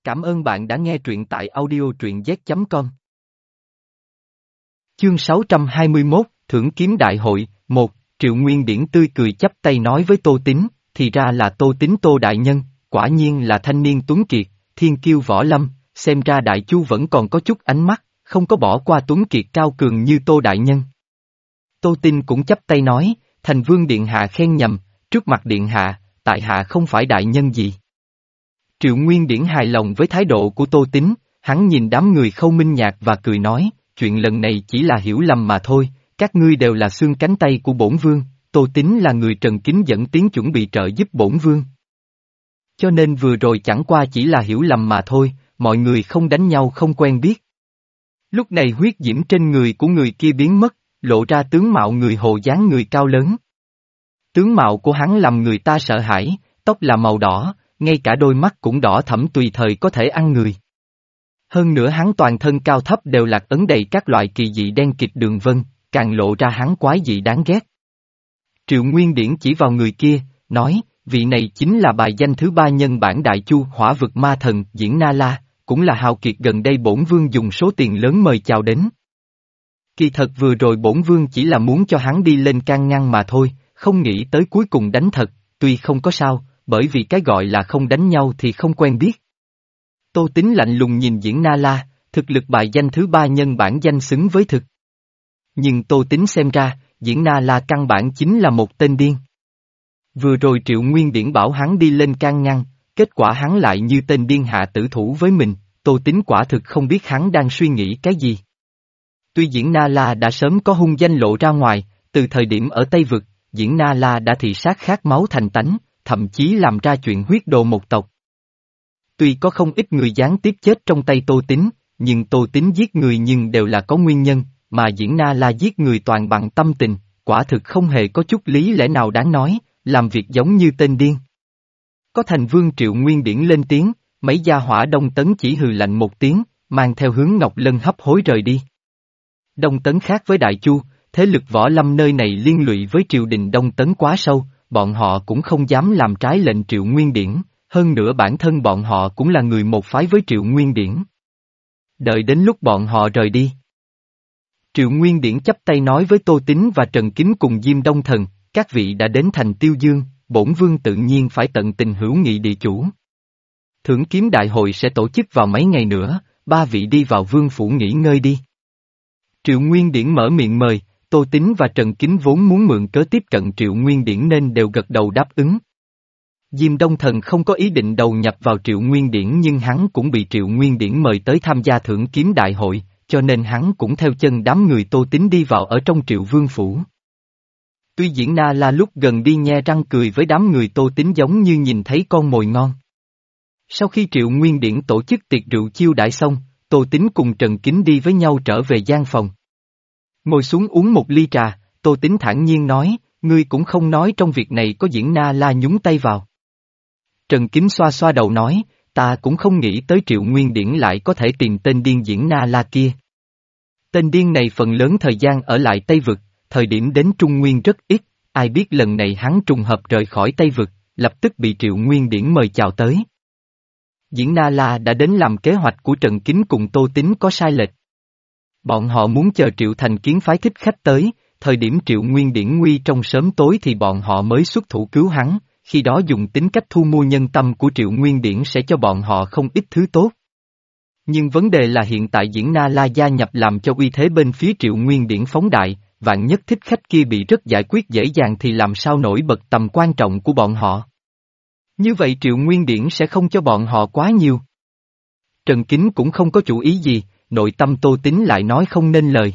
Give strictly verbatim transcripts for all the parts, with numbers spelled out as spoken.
Cảm ơn bạn đã nghe truyện tại audio truyện z chấm com. Chương sáu trăm hai mươi mốt, Thưởng kiếm đại hội, một, Triệu Nguyên Điển tươi cười chắp tay nói với Tô Tín, thì ra là Tô Tín Tô Đại Nhân, quả nhiên là thanh niên tuấn kiệt, thiên kiêu võ lâm, xem ra Đại Chu vẫn còn có chút ánh mắt, không có bỏ qua tuấn kiệt cao cường như Tô Đại Nhân. Tô Tín cũng chắp tay nói, Thành Vương Điện Hạ khen nhầm, trước mặt Điện Hạ, tại Hạ không phải đại nhân gì. Triệu Nguyên Điển hài lòng với thái độ của Tô Tín, hắn nhìn đám người Khâu Minh Nhạc và cười nói, chuyện lần này chỉ là hiểu lầm mà thôi, các ngươi đều là xương cánh tay của bổn vương, Tô Tín là người Trần Kính dẫn tiếng chuẩn bị trợ giúp bổn vương. Cho nên vừa rồi chẳng qua chỉ là hiểu lầm mà thôi, mọi người không đánh nhau không quen biết. Lúc này huyết diễm trên người của người kia biến mất, lộ ra tướng mạo người Hồ dáng người cao lớn. Tướng mạo của hắn làm người ta sợ hãi, tóc là màu đỏ, ngay cả đôi mắt cũng đỏ thẫm tùy thời có thể ăn người. Hơn nữa hắn toàn thân cao thấp đều lạc ấn đầy các loại kỳ dị đen kịt đường vân, càng lộ ra hắn quái dị đáng ghét. Triệu Nguyên Điển chỉ vào người kia, nói, vị này chính là bài danh thứ ba nhân bản Đại Chu Hỏa Vực Ma Thần Diễn Na La, cũng là hào kiệt gần đây bổn vương dùng số tiền lớn mời chào đến. Kỳ thật vừa rồi bổn vương chỉ là muốn cho hắn đi lên can ngăn mà thôi, không nghĩ tới cuối cùng đánh thật, tuy không có sao, bởi vì cái gọi là không đánh nhau thì không quen biết. Tô Tín lạnh lùng nhìn Diễn Na La, thực lực bài danh thứ ba nhân bản danh xứng với thực. Nhưng Tô Tín xem ra, Diễn Na La căn bản chính là một tên điên. Vừa rồi Triệu Nguyên Điển bảo hắn đi lên can ngăn, kết quả hắn lại như tên điên hạ tử thủ với mình, Tô Tín quả thực không biết hắn đang suy nghĩ cái gì. Tuy Diễn Na La đã sớm có hung danh lộ ra ngoài, từ thời điểm ở Tây Vực, Diễn Na La đã thị sát khát máu thành tánh, thậm chí làm ra chuyện huyết đồ một tộc. Tuy có không ít người gián tiếp chết trong tay Tô Tín, nhưng Tô Tín giết người nhưng đều là có nguyên nhân, mà Diễn Na La giết người toàn bằng tâm tình, quả thực không hề có chút lý lẽ nào đáng nói, làm việc giống như tên điên. Có Thành Vương Triệu Nguyên Điển lên tiếng, mấy gia hỏa Đông Tấn chỉ hừ lạnh một tiếng, mang theo hướng Ngọc Lân hấp hối rời đi. Đông Tấn khác với Đại Chu, thế lực võ lâm nơi này liên lụy với triều đình Đông Tấn quá sâu, bọn họ cũng không dám làm trái lệnh Triệu Nguyên Điển, hơn nữa bản thân bọn họ cũng là người một phái với Triệu Nguyên Điển. Đợi đến lúc bọn họ rời đi. Triệu Nguyên Điển chắp tay nói với Tô Tín và Trần Kính cùng Diêm Đông Thần, các vị đã đến thành Tiêu Dương, bổn vương tự nhiên phải tận tình hữu nghị địa chủ. Thưởng kiếm đại hội sẽ tổ chức vào mấy ngày nữa, ba vị đi vào vương phủ nghỉ ngơi đi. Triệu Nguyên Điển mở miệng mời, Tô Tín và Trần Kính vốn muốn mượn cớ tiếp cận Triệu Nguyên Điển nên đều gật đầu đáp ứng. Diêm Đông Thần không có ý định đầu nhập vào Triệu Nguyên Điển nhưng hắn cũng bị Triệu Nguyên Điển mời tới tham gia thưởng kiếm đại hội, cho nên hắn cũng theo chân đám người Tô Tín đi vào ở trong Triệu Vương Phủ. Tuy Diễn Na La lúc gần đi nhe răng cười với đám người Tô Tín giống như nhìn thấy con mồi ngon. Sau khi Triệu Nguyên Điển tổ chức tiệc rượu chiêu đãi xong, Tô Tín cùng Trần Kính đi với nhau trở về gian phòng. Ngồi xuống uống một ly trà, Tô Tín thản nhiên nói, ngươi cũng không nói trong việc này có Diễn Na La nhúng tay vào. Trần Kính xoa xoa đầu nói, ta cũng không nghĩ tới Triệu Nguyên Điển lại có thể tìm tên điên Diễn Na La kia. Tên điên này phần lớn thời gian ở lại Tây Vực, thời điểm đến Trung Nguyên rất ít, ai biết lần này hắn trùng hợp rời khỏi Tây Vực, lập tức bị Triệu Nguyên Điển mời chào tới. Diễn Na La đã đến làm kế hoạch của Trần Kính cùng Tô Tín có sai lệch. Bọn họ muốn chờ Triệu Thành Kiến phái thích khách tới, thời điểm Triệu Nguyên Điển nguy trong sớm tối thì bọn họ mới xuất thủ cứu hắn, khi đó dùng tính cách thu mua nhân tâm của Triệu Nguyên Điển sẽ cho bọn họ không ít thứ tốt. Nhưng vấn đề là hiện tại Diễn Na La gia nhập làm cho uy thế bên phía Triệu Nguyên Điển phóng đại, vạn nhất thích khách kia bị rất giải quyết dễ dàng thì làm sao nổi bật tầm quan trọng của bọn họ. Như vậy Triệu Nguyên Điển sẽ không cho bọn họ quá nhiều. Trần Kính cũng không có chủ ý gì, nội tâm Tô Tín lại nói không nên lời.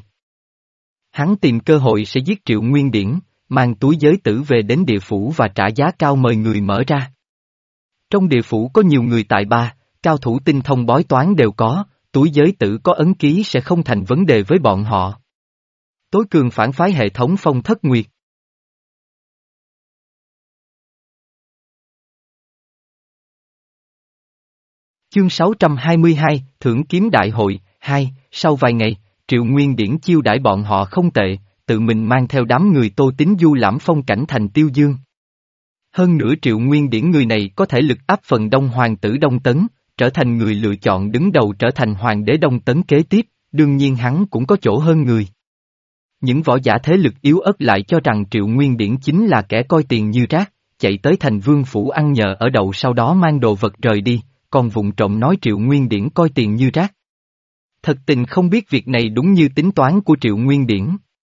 Hắn tìm cơ hội sẽ giết Triệu Nguyên Điển, mang túi giới tử về đến địa phủ và trả giá cao mời người mở ra. Trong địa phủ có nhiều người tài ba, cao thủ tinh thông bói toán đều có, túi giới tử có ấn ký sẽ không thành vấn đề với bọn họ. Tối cường phản phái hệ thống Phong Thất Nguyệt. Chương sáu trăm hai mươi hai, Thưởng kiếm đại hội, hai, sau vài ngày, Triệu Nguyên Điển chiêu đãi bọn họ không tệ, tự mình mang theo đám người Tô Tín du lãm phong cảnh thành Tiêu Dương. Hơn nữa Triệu Nguyên Điển người này có thể lực áp phần đông hoàng tử Đông Tấn, trở thành người lựa chọn đứng đầu trở thành hoàng đế Đông Tấn kế tiếp, đương nhiên hắn cũng có chỗ hơn người. Những võ giả thế lực yếu ớt lại cho rằng Triệu Nguyên Điển chính là kẻ coi tiền như rác, chạy tới thành vương phủ ăn nhờ ở đậu sau đó mang đồ vật rời đi, còn vụng trộm nói Triệu Nguyên Điển coi tiền như rác. Thật tình không biết việc này đúng như tính toán của Triệu Nguyên Điển.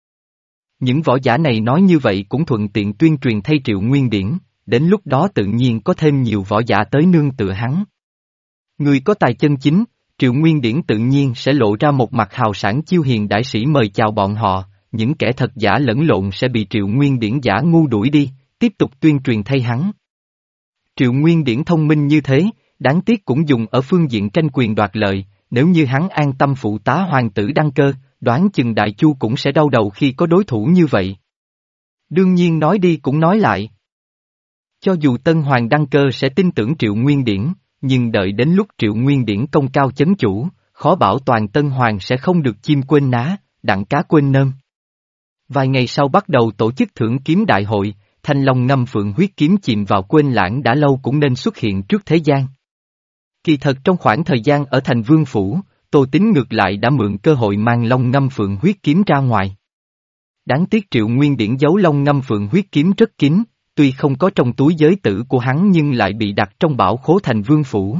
Những võ giả này nói như vậy cũng thuận tiện tuyên truyền thay Triệu Nguyên Điển, đến lúc đó tự nhiên có thêm nhiều võ giả tới nương tựa hắn. Người có tài chân chính, Triệu Nguyên Điển tự nhiên sẽ lộ ra một mặt hào sảng chiêu hiền đại sĩ mời chào bọn họ, những kẻ thật giả lẫn lộn sẽ bị Triệu Nguyên Điển giả ngu đuổi đi, tiếp tục tuyên truyền thay hắn. Triệu Nguyên Điển thông minh như thế, đáng tiếc cũng dùng ở phương diện tranh quyền đoạt lợi, nếu như hắn an tâm phụ tá hoàng tử đăng cơ, đoán chừng Đại Chu cũng sẽ đau đầu khi có đối thủ như vậy. Đương nhiên nói đi cũng nói lại. Cho dù Tân Hoàng đăng cơ sẽ tin tưởng Triệu Nguyên Điển, nhưng đợi đến lúc Triệu Nguyên Điển công cao chấn chủ, khó bảo toàn Tân Hoàng sẽ không được chim quên ná, đặng cá quên nơm. Vài ngày sau bắt đầu tổ chức thưởng kiếm đại hội, Thanh Long ngâm phượng huyết kiếm chìm vào quên lãng đã lâu cũng nên xuất hiện trước thế gian. Kỳ thật trong khoảng thời gian ở thành Vương Phủ, Tô Tín ngược lại đã mượn cơ hội mang Long ngâm phượng huyết kiếm ra ngoài. Đáng tiếc Triệu Nguyên Điển giấu Long ngâm phượng huyết kiếm rất kín, tuy không có trong túi giới tử của hắn nhưng lại bị đặt trong bảo khố thành Vương Phủ.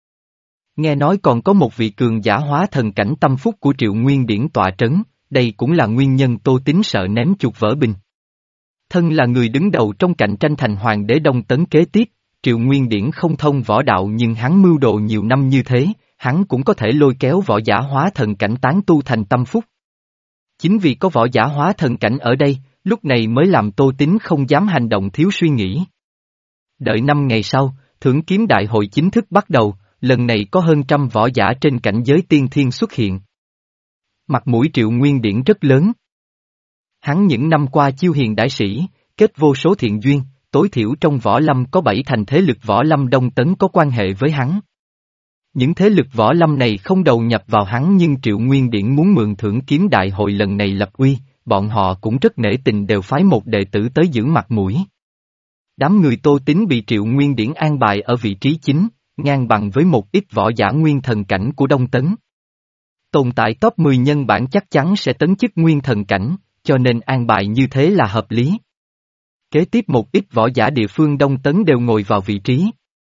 Nghe nói còn có một vị cường giả hóa thần cảnh tâm phúc của Triệu Nguyên Điển tọa trấn, đây cũng là nguyên nhân Tô Tín sợ ném chuột vỡ bình. Thân là người đứng đầu trong cạnh tranh thành hoàng đế Đông Tấn kế tiếp, Triệu Nguyên Điển không thông võ đạo nhưng hắn mưu đồ nhiều năm như thế, hắn cũng có thể lôi kéo võ giả hóa thần cảnh tán tu thành tâm phúc. Chính vì có võ giả hóa thần cảnh ở đây, lúc này mới làm Tô Tín không dám hành động thiếu suy nghĩ. Đợi năm ngày sau, thưởng kiếm đại hội chính thức bắt đầu, lần này có hơn trăm võ giả trên cảnh giới tiên thiên xuất hiện. Mặt mũi Triệu Nguyên Điển rất lớn. Hắn những năm qua chiêu hiền đại sĩ, kết vô số thiện duyên, tối thiểu trong võ lâm có bảy thành thế lực võ lâm Đông Tấn có quan hệ với hắn. Những thế lực võ lâm này không đầu nhập vào hắn nhưng Triệu Nguyên Điển muốn mượn thưởng kiếm đại hội lần này lập uy, bọn họ cũng rất nể tình đều phái một đệ tử tới giữ mặt mũi. Đám người Tô Tín bị Triệu Nguyên Điển an bài ở vị trí chính, ngang bằng với một ít võ giả nguyên thần cảnh của Đông Tấn. Tồn tại top mười nhân bản chắc chắn sẽ tấn chức nguyên thần cảnh, cho nên an bài như thế là hợp lý. Kế tiếp một ít võ giả địa phương Đông Tấn đều ngồi vào vị trí.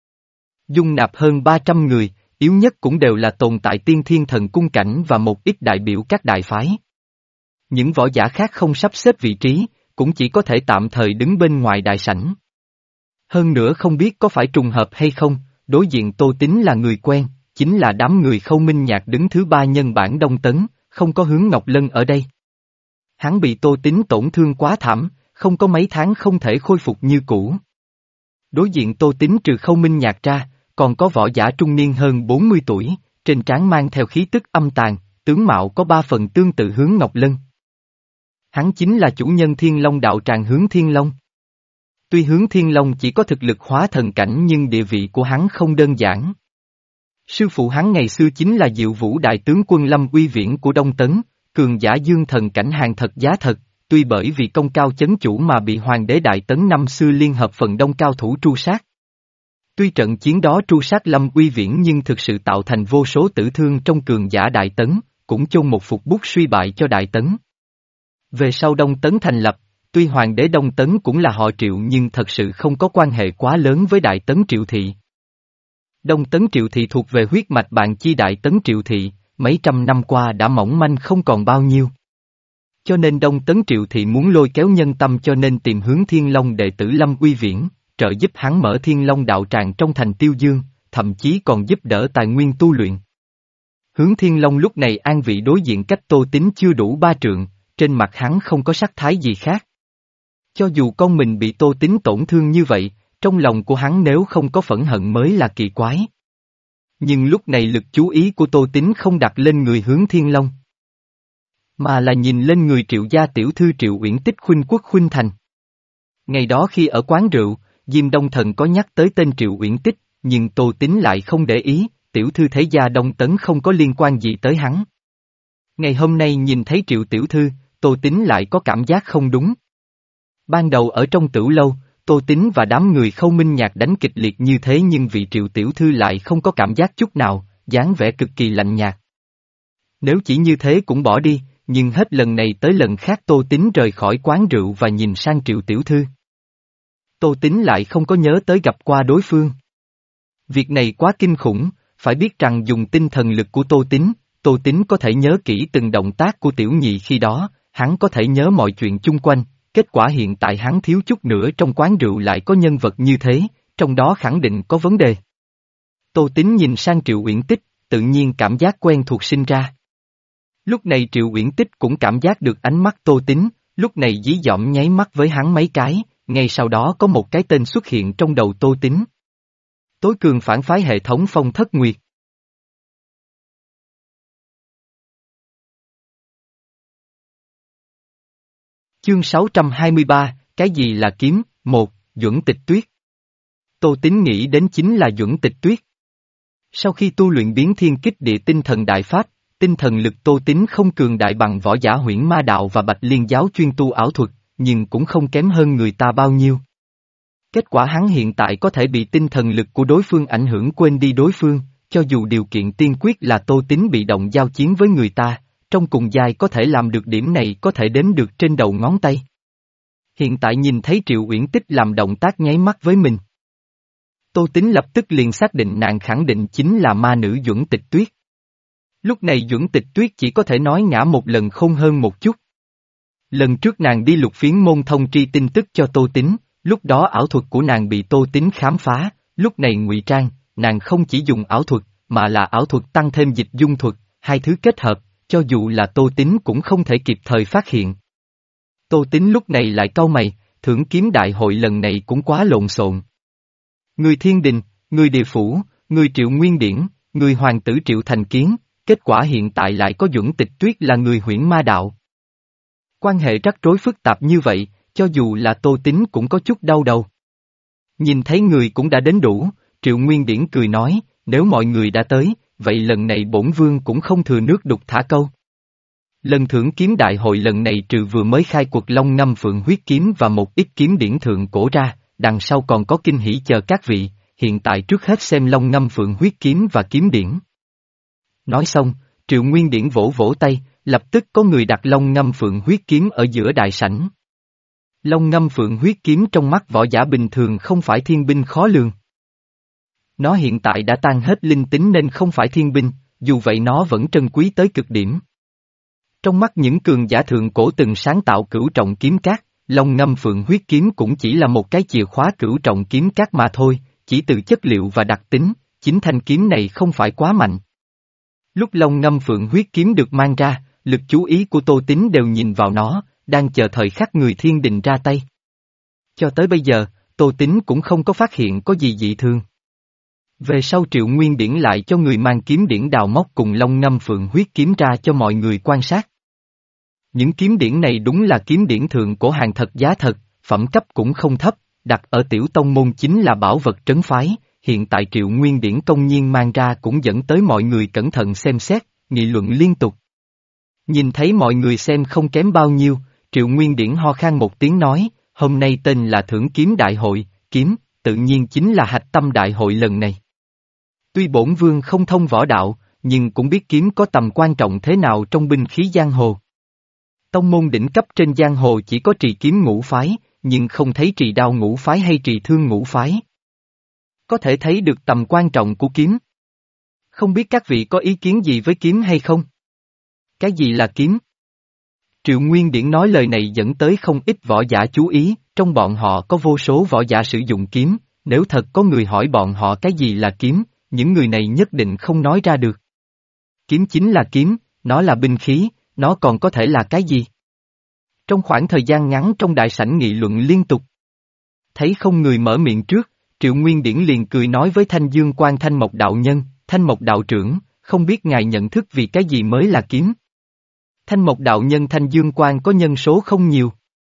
Dung nạp hơn ba trăm người, yếu nhất cũng đều là tồn tại tiên thiên thần cung cảnh và một ít đại biểu các đại phái. Những võ giả khác không sắp xếp vị trí, cũng chỉ có thể tạm thời đứng bên ngoài đại sảnh. Hơn nữa không biết có phải trùng hợp hay không, đối diện Tô Tín là người quen, chính là đám người Khâu Minh Nhạc đứng thứ ba nhân bản Đông Tấn, không có Hướng Ngọc Lân ở đây. Hắn bị Tô Tín tổn thương quá thảm, không có mấy tháng không thể khôi phục như cũ. Đối diện Tô Tín trừ Khâu Minh Nhạc ra, còn có võ giả trung niên hơn bốn mươi tuổi, trên trán mang theo khí tức âm tàn, tướng mạo có ba phần tương tự Hướng Ngọc Lân. Hắn chính là chủ nhân Thiên Long đạo tràng Hướng Thiên Long. Tuy Hướng Thiên Long chỉ có thực lực hóa thần cảnh nhưng địa vị của hắn không đơn giản. Sư phụ hắn ngày xưa chính là Diệu Vũ đại tướng quân Lâm Uy Viễn của Đông Tấn, cường giả dương thần cảnh hàng thật giá thật, tuy bởi vì công cao chấn chủ mà bị hoàng đế Đại Tấn năm xưa liên hợp phần đông cao thủ tru sát. Tuy trận chiến đó tru sát Lâm Uy Viễn nhưng thực sự tạo thành vô số tử thương trong cường giả Đại Tấn, cũng chôn một phục bút suy bại cho Đại Tấn. Về sau Đông Tấn thành lập, tuy hoàng đế Đông Tấn cũng là họ Triệu nhưng thật sự không có quan hệ quá lớn với Đại Tấn Triệu Thị. Đông Tấn Triệu Thị thuộc về huyết mạch bạn chi Đại Tấn Triệu Thị, mấy trăm năm qua đã mỏng manh không còn bao nhiêu. Cho nên Đông Tấn Triệu Thị muốn lôi kéo nhân tâm cho nên tìm Hướng Thiên Long đệ tử Lâm Uy Viễn, trợ giúp hắn mở Thiên Long đạo tràng trong thành Tiêu Dương, thậm chí còn giúp đỡ tài nguyên tu luyện. Hướng Thiên Long lúc này an vị đối diện cách Tô Tín chưa đủ ba trượng, trên mặt hắn không có sắc thái gì khác. Cho dù con mình bị Tô Tín tổn thương như vậy, trong lòng của hắn nếu không có phẫn hận mới là kỳ quái. Nhưng lúc này lực chú ý của Tô Tín không đặt lên người Hướng Thiên Long, mà là nhìn lên người Triệu gia tiểu thư Triệu Uyển Tích khuynh quốc khuynh thành. Ngày đó khi ở quán rượu, Diêm Đông Thần có nhắc tới tên Triệu Uyển Tích, nhưng Tô Tín lại không để ý, tiểu thư thế gia Đông Tấn không có liên quan gì tới hắn. Ngày hôm nay nhìn thấy Triệu tiểu thư, Tô Tín lại có cảm giác không đúng. Ban đầu ở trong tửu lâu, Tô Tín và đám người Khâu Minh Nhạc đánh kịch liệt như thế nhưng vị Triệu tiểu thư lại không có cảm giác chút nào, dáng vẻ cực kỳ lạnh nhạt. Nếu chỉ như thế cũng bỏ đi, nhưng hết lần này tới lần khác Tô Tín rời khỏi quán rượu và nhìn sang Triệu tiểu thư. Tô Tín lại không có nhớ tới gặp qua đối phương. Việc này quá kinh khủng, phải biết rằng dùng tinh thần lực của Tô Tín, Tô Tín có thể nhớ kỹ từng động tác của tiểu nhị khi đó, hắn có thể nhớ mọi chuyện chung quanh, kết quả hiện tại hắn thiếu chút nữa trong quán rượu lại có nhân vật như thế, trong đó khẳng định có vấn đề. Tô Tín nhìn sang Triệu Uyển Tích, tự nhiên cảm giác quen thuộc sinh ra. Lúc này Triệu Uyển Tích cũng cảm giác được ánh mắt Tô Tín, lúc này dí dỏm nháy mắt với hắn mấy cái, ngay sau đó có một cái tên xuất hiện trong đầu Tô Tín. Tối cường phản phái hệ thống Phong Thất Nguyệt. Chương sáu trăm hai mươi ba, cái gì là kiếm? Một, Duẩn Tịch Tuyết. Tô Tín nghĩ đến chính là Duẩn Tịch Tuyết. Sau khi tu luyện biến thiên kích địa tinh thần đại pháp, tinh thần lực Tô Tín không cường đại bằng võ giả Huyễn Ma Đạo và Bạch Liên giáo chuyên tu ảo thuật, nhưng cũng không kém hơn người ta bao nhiêu. Kết quả hắn hiện tại có thể bị tinh thần lực của đối phương ảnh hưởng quên đi đối phương, cho dù điều kiện tiên quyết là Tô Tín bị động giao chiến với người ta, trong cùng giai có thể làm được điểm này có thể đếm được trên đầu ngón tay. Hiện tại nhìn thấy Triệu Uyển Tích làm động tác nháy mắt với mình. Tô Tín lập tức liền xác định nàng khẳng định chính là ma nữ Duẩn Tịch Tuyết. Lúc này Duẩn Tịch Tuyết chỉ có thể nói ngã một lần không hơn một chút. Lần trước nàng đi lục phiến môn thông tri tin tức cho Tô Tín, lúc đó ảo thuật của nàng bị Tô Tín khám phá, lúc này ngụy trang, nàng không chỉ dùng ảo thuật, mà là ảo thuật tăng thêm dịch dung thuật, hai thứ kết hợp, cho dù là Tô Tín cũng không thể kịp thời phát hiện. Tô Tín lúc này lại cau mày, thưởng kiếm đại hội lần này cũng quá lộn xộn. Người thiên đình, người địa phủ, người Triệu Nguyên Điển, người hoàng tử Triệu Thành Kiến, kết quả hiện tại lại có Duẩn Tịch Tuyết là người Huyễn Ma Đạo. Quan hệ rắc rối phức tạp như vậy, cho dù là Tô Tín cũng có chút đau đầu. Nhìn thấy người cũng đã đến đủ, Triệu Nguyên Điển cười nói, nếu mọi người đã tới, vậy lần này bổn vương cũng không thừa nước đục thả câu. Lần thưởng kiếm đại hội lần này trừ vừa mới khai cuộc Long Ngâm Phượng huyết kiếm và một ít kiếm điển thượng cổ ra, đằng sau còn có kinh hỉ chờ các vị, hiện tại trước hết xem Long Ngâm Phượng huyết kiếm và kiếm điển. Nói xong, Triệu Nguyên Điển vỗ vỗ tay, lập tức có người đặt Long Ngâm Phượng huyết kiếm ở giữa đại sảnh. Long Ngâm Phượng huyết kiếm trong mắt võ giả bình thường không phải thiên binh khó lường. Nó hiện tại đã tan hết linh tính nên không phải thiên binh, dù vậy nó vẫn trân quý tới cực điểm. Trong mắt những cường giả thượng cổ từng sáng tạo cửu trọng kiếm cát, Long Ngâm Phượng huyết kiếm cũng chỉ là một cái chìa khóa cửu trọng kiếm cát mà thôi, chỉ từ chất liệu và đặc tính, chính thanh kiếm này không phải quá mạnh. Lúc Long Ngâm Phượng huyết kiếm được mang ra, lực chú ý của Tô Tín đều nhìn vào nó, đang chờ thời khắc người thiên đình ra tay. Cho tới bây giờ, Tô Tín cũng không có phát hiện có gì dị thường. Về sau Triệu Nguyên Điển lại cho người mang kiếm điển đào móc cùng Long Ngâm Phượng huyết kiếm ra cho mọi người quan sát. Những kiếm điển này đúng là kiếm điển thượng cổ hàng thật giá thật, phẩm cấp cũng không thấp, đặt ở tiểu tông môn chính là bảo vật trấn phái, hiện tại Triệu Nguyên Điển công nhiên mang ra cũng dẫn tới mọi người cẩn thận xem xét, nghị luận liên tục. Nhìn thấy mọi người xem không kém bao nhiêu, Triệu Nguyên Điển ho khan một tiếng nói, hôm nay tên là thưởng kiếm đại hội, kiếm, tự nhiên chính là hạch tâm đại hội lần này. Tuy bổn vương không thông võ đạo, nhưng cũng biết kiếm có tầm quan trọng thế nào trong binh khí giang hồ. Tông môn đỉnh cấp trên giang hồ chỉ có trì kiếm ngũ phái, nhưng không thấy trì đao ngũ phái hay trì thương ngũ phái. Có thể thấy được tầm quan trọng của kiếm. Không biết các vị có ý kiến gì với kiếm hay không? Cái gì là kiếm? Triệu Nguyên Điển nói lời này dẫn tới không ít võ giả chú ý, trong bọn họ có vô số võ giả sử dụng kiếm, nếu thật có người hỏi bọn họ cái gì là kiếm, những người này nhất định không nói ra được. Kiếm chính là kiếm, nó là binh khí, nó còn có thể là cái gì? Trong khoảng thời gian ngắn trong đại sảnh nghị luận liên tục. Thấy không người mở miệng trước, Triệu Nguyên Điển liền cười nói với Thanh Dương Quan Thanh Mộc đạo nhân, Thanh Mộc đạo trưởng, không biết ngài nhận thức vì cái gì mới là kiếm? Thanh Mộc đạo nhân Thanh Dương Quan có nhân số không nhiều.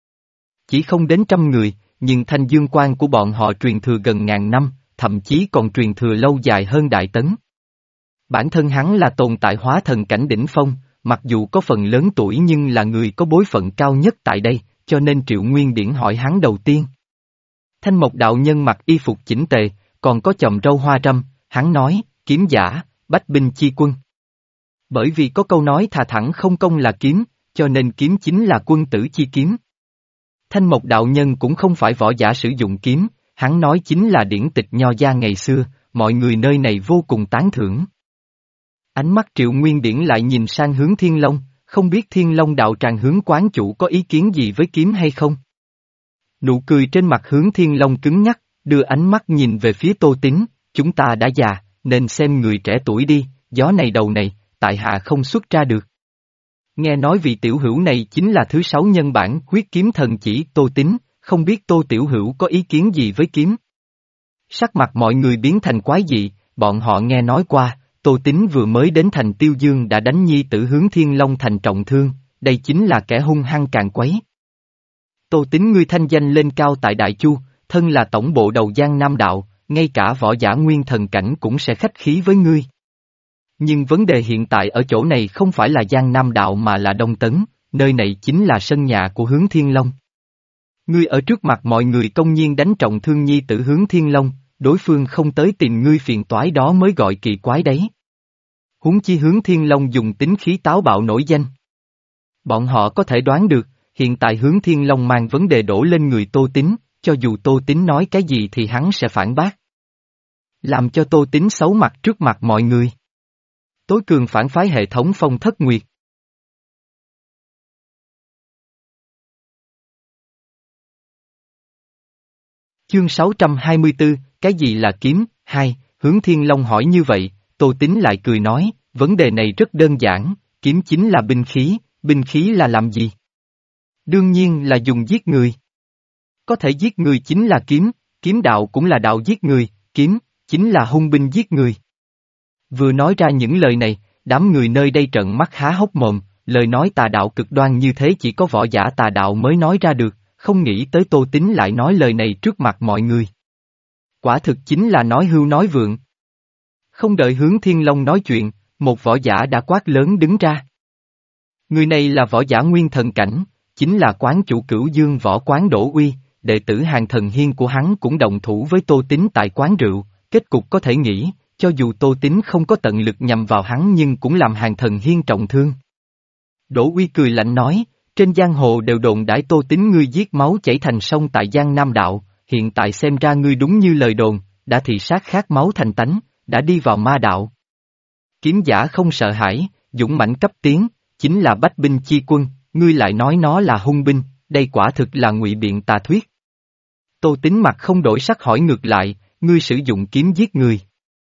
Chỉ không đến trăm người, nhưng Thanh Dương Quan của bọn họ truyền thừa gần ngàn năm, thậm chí còn truyền thừa lâu dài hơn Đại Tấn. Bản thân hắn là tồn tại hóa thần cảnh đỉnh phong, mặc dù có phần lớn tuổi nhưng là người có bối phận cao nhất tại đây, cho nên Triệu Nguyên Điển hỏi hắn đầu tiên. Thanh Mộc đạo nhân mặc y phục chỉnh tề, còn có chòm râu hoa râm, hắn nói, kiếm giả, bách binh chi quân. Bởi vì có câu nói thà thẳng không công là kiếm, cho nên kiếm chính là quân tử chi kiếm. Thanh Mộc đạo nhân cũng không phải võ giả sử dụng kiếm, hắn nói chính là điển tịch nho gia ngày xưa, mọi người nơi này vô cùng tán thưởng. Ánh mắt Triệu Nguyên Điển lại nhìn sang hướng Thiên Long, không biết Thiên Long đạo tràng hướng quán chủ có ý kiến gì với kiếm hay không? Nụ cười trên mặt hướng Thiên Long cứng nhắc, đưa ánh mắt nhìn về phía Tô Tín, chúng ta đã già, nên xem người trẻ tuổi đi, gió này đầu này, tại hạ không xuất ra được. Nghe nói vị tiểu hữu này chính là thứ sáu nhân bản huyết kiếm thần chỉ Tô Tín, không biết Tô tiểu hữu có ý kiến gì với kiếm? Sắc mặt mọi người biến thành quái dị, bọn họ nghe nói qua, Tô Tín vừa mới đến thành Tiêu Dương đã đánh nhi tử hướng Thiên Long thành trọng thương, đây chính là kẻ hung hăng càng quấy. Tô Tín ngươi thanh danh lên cao tại Đại Chu, thân là tổng bộ đầu Giang Nam đạo, ngay cả võ giả nguyên thần cảnh cũng sẽ khách khí với ngươi. Nhưng vấn đề hiện tại ở chỗ này không phải là Giang Nam đạo mà là Đông Tấn, nơi này chính là sân nhà của hướng Thiên Long. Ngươi ở trước mặt mọi người công nhiên đánh trọng thương nhi tử hướng Thiên Long, đối phương không tới tìm ngươi phiền toái đó mới gọi kỳ quái đấy. Huống chi hướng Thiên Long dùng tính khí táo bạo nổi danh. Bọn họ có thể đoán được, hiện tại hướng Thiên Long mang vấn đề đổ lên người Tô Tín, cho dù Tô Tín nói cái gì thì hắn sẽ phản bác. Làm cho Tô Tín xấu mặt trước mặt mọi người. Tối cường phản phái hệ thống Phong Thất Nguyệt. Chương sáu trăm hai mươi tư, cái gì là kiếm? Hai, hướng Thiên Long hỏi như vậy, Tô Tín lại cười nói, vấn đề này rất đơn giản, kiếm chính là binh khí, binh khí là làm gì? Đương nhiên là dùng giết người. Có thể giết người chính là kiếm, kiếm đạo cũng là đạo giết người, kiếm, chính là hung binh giết người. Vừa nói ra những lời này, đám người nơi đây trợn mắt há hốc mồm, lời nói tà đạo cực đoan như thế chỉ có võ giả tà đạo mới nói ra được, không nghĩ tới Tô Tín lại nói lời này trước mặt mọi người. Quả thực chính là nói hưu nói vượng. Không đợi hướng Thiên Long nói chuyện, một võ giả đã quát lớn đứng ra. Người này là võ giả nguyên thần cảnh, chính là quán chủ Cửu Dương võ quán Đỗ Uy, đệ tử Hàng Thần Hiên của hắn cũng đồng thủ với Tô Tín tại quán rượu, kết cục có thể nghĩ, cho dù Tô Tín không có tận lực nhằm vào hắn nhưng cũng làm Hàng Thần Hiên trọng thương. Đỗ Uy cười lạnh nói, trên giang hồ đều đồn đãi Tô Tín ngươi giết máu chảy thành sông tại Giang Nam đạo, hiện tại xem ra ngươi đúng như lời đồn, đã thị sát khát máu thành tánh, đã đi vào ma đạo. Kiếm giả không sợ hãi, dũng mãnh cấp tiến, chính là bách binh chi quân, ngươi lại nói nó là hung binh, đây quả thực là ngụy biện tà thuyết. Tô Tín mặt không đổi sắc hỏi ngược lại, ngươi sử dụng kiếm giết người.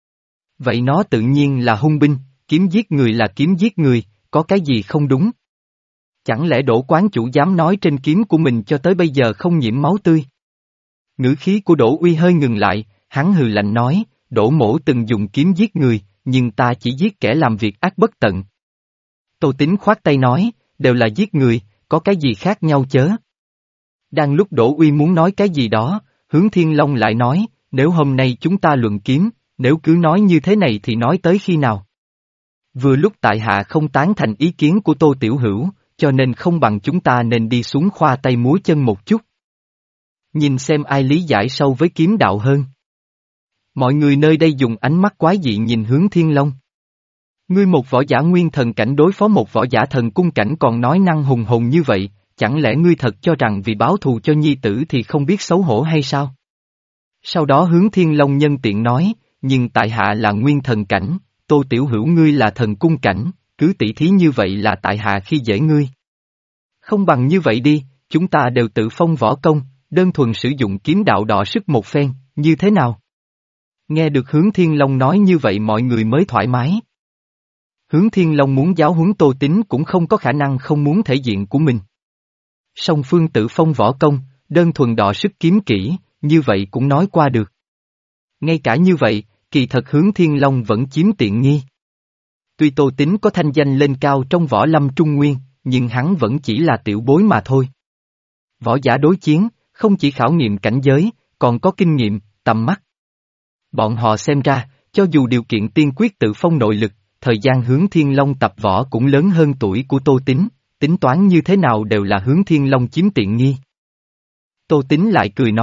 Vậy nó tự nhiên là hung binh, kiếm giết người là kiếm giết người, có cái gì không đúng? Chẳng lẽ Đỗ quán chủ dám nói trên kiếm của mình cho tới bây giờ không nhiễm máu tươi? Ngữ khí của Đỗ Uy hơi ngừng lại, hắn hừ lạnh nói, Đỗ mỗ từng dùng kiếm giết người, nhưng ta chỉ giết kẻ làm việc ác bất tận. Tô Tín khoát tay nói, đều là giết người, có cái gì khác nhau chớ? Đang lúc Đỗ Uy muốn nói cái gì đó, hướng Thiên Long lại nói, nếu hôm nay chúng ta luận kiếm, nếu cứ nói như thế này thì nói tới khi nào? Vừa lúc tại hạ không tán thành ý kiến của Tô Tiểu Hữu, cho nên không bằng chúng ta nên đi xuống khoa tay múa chân một chút. Nhìn xem ai lý giải sâu với kiếm đạo hơn. Mọi người nơi đây dùng ánh mắt quái dị nhìn hướng Thiên Long. Ngươi một võ giả nguyên thần cảnh đối phó một võ giả thần cung cảnh còn nói năng hùng hồn như vậy, chẳng lẽ ngươi thật cho rằng vì báo thù cho nhi tử thì không biết xấu hổ hay sao? Sau đó hướng Thiên Long nhân tiện nói, nhưng tại hạ là nguyên thần cảnh, Tô Tiểu Hữu ngươi là thần cung cảnh, cứ tỷ thí như vậy là tại hạ khi dễ ngươi. Không bằng như vậy đi, chúng ta đều tự phong võ công, đơn thuần sử dụng kiếm đạo đọ sức một phen, như thế nào? Nghe được hướng Thiên Long nói như vậy mọi người mới thoải mái. Hướng Thiên Long muốn giáo huấn Tô Tín cũng không có khả năng không muốn thể diện của mình. Song phương tự phong võ công, đơn thuần đọ sức kiếm kỹ, như vậy cũng nói qua được. Ngay cả như vậy, kỳ thật hướng Thiên Long vẫn chiếm tiện nghi. Tuy Tô Tín có thanh danh lên cao trong võ lâm Trung Nguyên, nhưng hắn vẫn chỉ là tiểu bối mà thôi. Võ giả đối chiến, không chỉ khảo nghiệm cảnh giới, còn có kinh nghiệm, tầm mắt. Bọn họ xem ra, cho dù điều kiện tiên quyết tự phong nội lực, thời gian hướng Thiên Long tập võ cũng lớn hơn tuổi của Tô Tín, tính toán như thế nào đều là hướng Thiên Long chiếm tiện nghi. Tô Tín lại cười nói,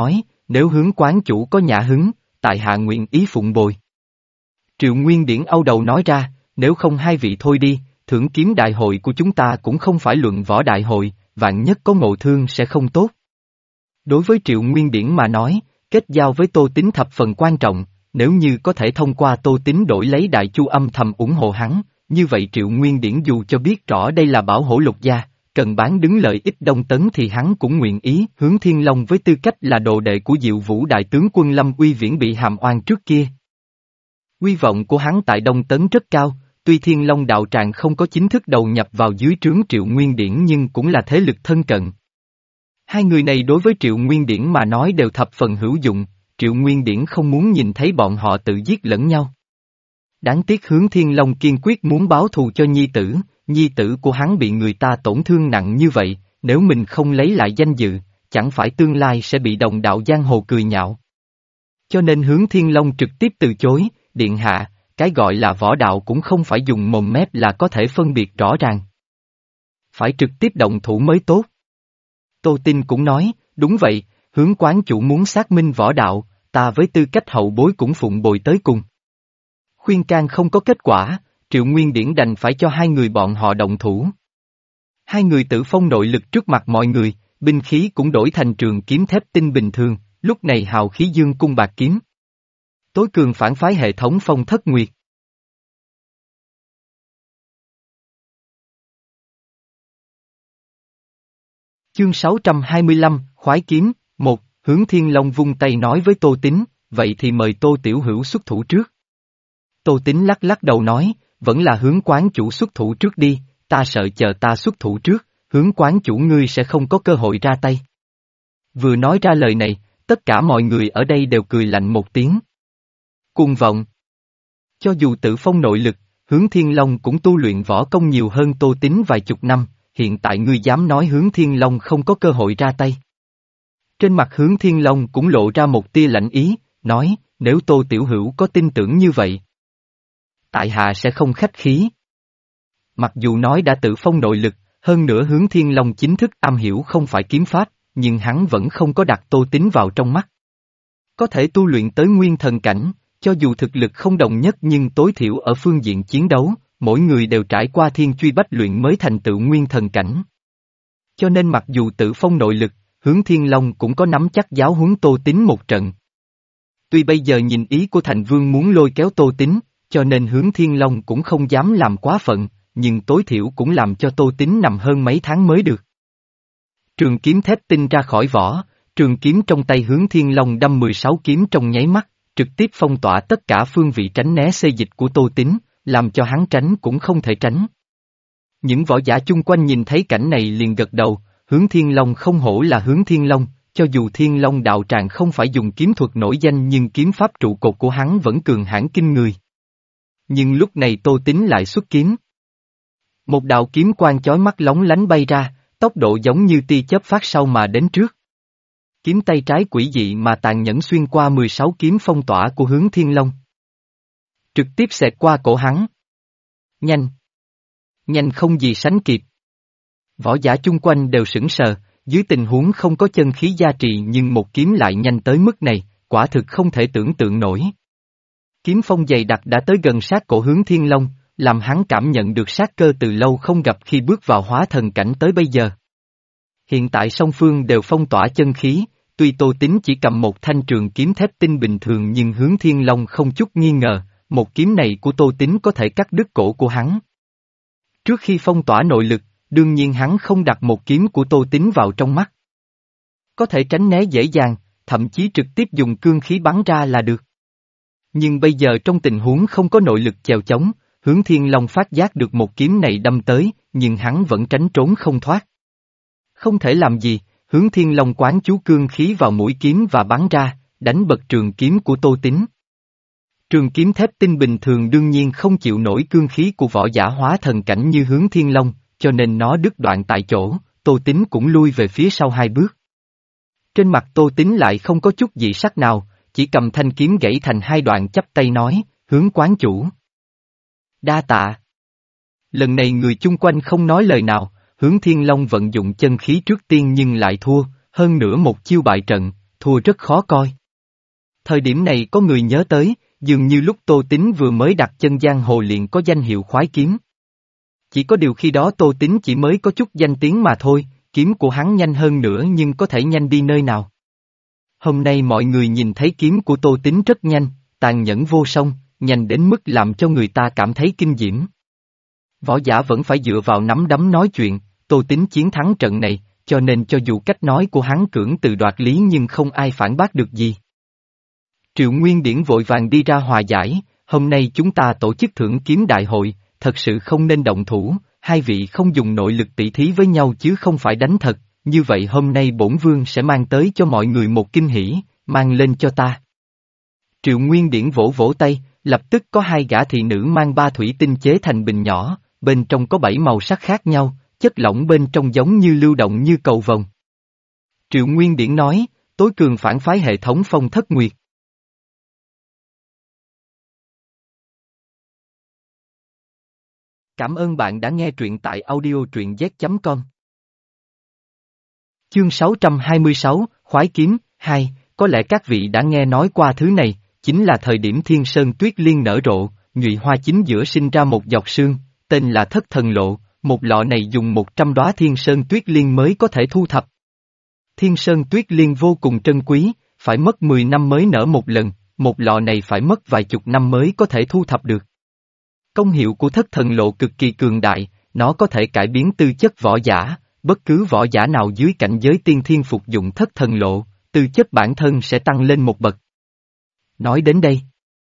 nếu hướng quán chủ có nhã hứng, tại hạ nguyện ý phụng bồi. Triệu Nguyên Điển âu đầu nói ra, nếu không hai vị thôi đi, thưởng kiếm đại hội của chúng ta cũng không phải luận võ đại hội, vạn nhất có ngộ thương sẽ không tốt. Đối với Triệu Nguyên Điển mà nói, kết giao với Tô Tín thập phần quan trọng, nếu như có thể thông qua Tô Tín đổi lấy Đại Chu âm thầm ủng hộ hắn, như vậy Triệu Nguyên Điển dù cho biết rõ đây là bảo hổ lục gia, cần bán đứng lợi ích đông tấn thì hắn cũng nguyện ý. Hướng Thiên Long với tư cách là đồ đệ của Diệu Vũ đại tướng quân Lâm Uy Viễn bị hàm oan trước kia. Uy vọng của hắn tại Đông Tấn rất cao, tuy Thiên Long đạo tràng không có chính thức đầu nhập vào dưới trướng Triệu Nguyên Điển nhưng cũng là thế lực thân cận. Hai người này đối với Triệu Nguyên Điển mà nói đều thập phần hữu dụng, Triệu Nguyên Điển không muốn nhìn thấy bọn họ tự giết lẫn nhau. Đáng tiếc Hướng Thiên Long kiên quyết muốn báo thù cho nhi tử, nhi tử của hắn bị người ta tổn thương nặng như vậy, nếu mình không lấy lại danh dự, chẳng phải tương lai sẽ bị đồng đạo giang hồ cười nhạo. Cho nên Hướng Thiên Long trực tiếp từ chối, điện hạ, cái gọi là võ đạo cũng không phải dùng mồm mép là có thể phân biệt rõ ràng. Phải trực tiếp động thủ mới tốt. Tô Tinh cũng nói, đúng vậy, Hướng quán chủ muốn xác minh võ đạo, ta với tư cách hậu bối cũng phụng bồi tới cùng. Khuyên can không có kết quả, Triệu Nguyên Điển đành phải cho hai người bọn họ động thủ. Hai người tự phong nội lực trước mặt mọi người, binh khí cũng đổi thành trường kiếm thép tinh bình thường, lúc này hào khí dương cung bạc kiếm. Tối cường phản phái hệ thống Phong Thất Nguyệt. Chương sáu trăm hai mươi lăm, Khoái Kiếm, một, Hướng Thiên Long vung tay nói với Tô Tín, vậy thì mời Tô Tiểu Hữu xuất thủ trước. Tô Tín lắc lắc đầu nói, vẫn là Hướng quán chủ xuất thủ trước đi, ta sợ chờ ta xuất thủ trước, Hướng quán chủ ngươi sẽ không có cơ hội ra tay. Vừa nói ra lời này, tất cả mọi người ở đây đều cười lạnh một tiếng. Cuồng vọng. Cho dù tự phong nội lực, Hướng Thiên Long cũng tu luyện võ công nhiều hơn Tô Tín vài chục năm, hiện tại ngươi dám nói Hướng Thiên Long không có cơ hội ra tay. Trên mặt Hướng Thiên Long cũng lộ ra một tia lạnh ý, nói, nếu Tô Tiểu Hữu có tin tưởng như vậy, tại hạ sẽ không khách khí. Mặc dù nói đã tự phong nội lực, hơn nữa Hướng Thiên Long chính thức am hiểu không phải kiếm pháp, nhưng hắn vẫn không có đặt Tô Tín vào trong mắt. Có thể tu luyện tới nguyên thần cảnh, cho dù thực lực không đồng nhất nhưng tối thiểu ở phương diện chiến đấu, mỗi người đều trải qua thiên truy bách luyện mới thành tựu nguyên thần cảnh. Cho nên mặc dù tự phong nội lực, Hướng Thiên Long cũng có nắm chắc giáo huấn Tô Tín một trận. Tuy bây giờ nhìn ý của Thành Vương muốn lôi kéo Tô Tín, cho nên Hướng Thiên Long cũng không dám làm quá phận, nhưng tối thiểu cũng làm cho Tô Tín nằm hơn mấy tháng mới được. Trường kiếm thép tinh ra khỏi vỏ, trường kiếm trong tay Hướng Thiên Long đâm mười sáu kiếm trong nháy mắt, trực tiếp phong tỏa tất cả phương vị tránh né xê dịch của Tô Tín, làm cho hắn tránh cũng không thể tránh. Những võ giả chung quanh nhìn thấy cảnh này liền gật đầu, Hướng Thiên Long không hổ là Hướng Thiên Long, cho dù Thiên Long đạo tràng không phải dùng kiếm thuật nổi danh nhưng kiếm pháp trụ cột của hắn vẫn cường hãn kinh người. Nhưng lúc này Tô Tín lại xuất kiếm. Một đạo kiếm quang chói mắt lóng lánh bay ra, tốc độ giống như tia chớp phát sau mà đến trước. Kiếm tay trái quỷ dị mà tàn nhẫn xuyên qua mười sáu kiếm phong tỏa của Hướng Thiên Long. Trực tiếp xẹt qua cổ hắn. Nhanh. Nhanh không gì sánh kịp. Võ giả chung quanh đều sững sờ, dưới tình huống không có chân khí gia trì nhưng một kiếm lại nhanh tới mức này, quả thực không thể tưởng tượng nổi. Kiếm phong dày đặc đã tới gần sát cổ Hướng Thiên Long, làm hắn cảm nhận được sát cơ từ lâu không gặp khi bước vào hóa thần cảnh tới bây giờ. Hiện tại song phương đều phong tỏa chân khí, tuy Tô Tín chỉ cầm một thanh trường kiếm thép tinh bình thường nhưng Hướng Thiên Long không chút nghi ngờ, một kiếm này của Tô Tín có thể cắt đứt cổ của hắn. Trước khi phong tỏa nội lực, đương nhiên hắn không đặt một kiếm của Tô Tín vào trong mắt. Có thể tránh né dễ dàng, thậm chí trực tiếp dùng cương khí bắn ra là được. Nhưng bây giờ trong tình huống không có nội lực chèo chống, Hướng Thiên Long phát giác được một kiếm này đâm tới, nhưng hắn vẫn tránh trốn không thoát. Không thể làm gì, Hướng Thiên Long quán chú cương khí vào mũi kiếm và bắn ra, đánh bật trường kiếm của Tô Tín. Trường kiếm thép tinh bình thường đương nhiên không chịu nổi cương khí của võ giả hóa thần cảnh như Hướng Thiên Long, cho nên nó đứt đoạn tại chỗ, Tô Tín cũng lui về phía sau hai bước. Trên mặt Tô Tín lại không có chút dị sắc nào, chỉ cầm thanh kiếm gãy thành hai đoạn chắp tay nói, Hướng quán chủ. Đa tạ. Lần này người chung quanh không nói lời nào, Hướng Thiên Long vận dụng chân khí trước tiên nhưng lại thua, hơn nữa một chiêu bại trận, thua rất khó coi. Thời điểm này có người nhớ tới, dường như lúc Tô Tín vừa mới đặt chân giang hồ liền có danh hiệu khoái kiếm. Chỉ có điều khi đó Tô Tín chỉ mới có chút danh tiếng mà thôi, kiếm của hắn nhanh hơn nữa nhưng có thể nhanh đi nơi nào. Hôm nay mọi người nhìn thấy kiếm của Tô Tín rất nhanh, tàn nhẫn vô song, nhanh đến mức làm cho người ta cảm thấy kinh diễm. Võ giả vẫn phải dựa vào nắm đấm nói chuyện, Tô Tín chiến thắng trận này, cho nên cho dù cách nói của hắn cưỡng từ đoạt lý nhưng không ai phản bác được gì. Triệu Nguyên Điển vội vàng đi ra hòa giải, hôm nay chúng ta tổ chức thưởng kiếm đại hội, thật sự không nên động thủ, hai vị không dùng nội lực tỷ thí với nhau chứ không phải đánh thật, như vậy hôm nay bổn vương sẽ mang tới cho mọi người một kinh hỉ, mang lên cho ta. Triệu Nguyên Điển vỗ vỗ tay, lập tức có hai gã thị nữ mang ba thủy tinh chế thành bình nhỏ, bên trong có bảy màu sắc khác nhau, chất lỏng bên trong giống như lưu động như cầu vồng. Triệu Nguyên Điển nói, tối cường phản phái hệ thống Phong Thất Nguyệt. Cảm ơn bạn đã nghe truyện tại audio truyện z chấm com. Chương sáu trăm hai mươi sáu, Khoái Kiếm, hai, có lẽ các vị đã nghe nói qua thứ này, chính là thời điểm Thiên Sơn Tuyết Liên nở rộ, nhụy hoa chính giữa sinh ra một giọt sương, tên là Thất Thần Lộ, một lọ này dùng một trăm đóa Thiên Sơn Tuyết Liên mới có thể thu thập. Thiên Sơn Tuyết Liên vô cùng trân quý, phải mất mười năm mới nở một lần, một lọ này phải mất vài chục năm mới có thể thu thập được. Công hiệu của Thất Thần Lộ cực kỳ cường đại, nó có thể cải biến tư chất võ giả, bất cứ võ giả nào dưới cảnh giới tiên thiên phục dụng Thất Thần Lộ, tư chất bản thân sẽ tăng lên một bậc. Nói đến đây,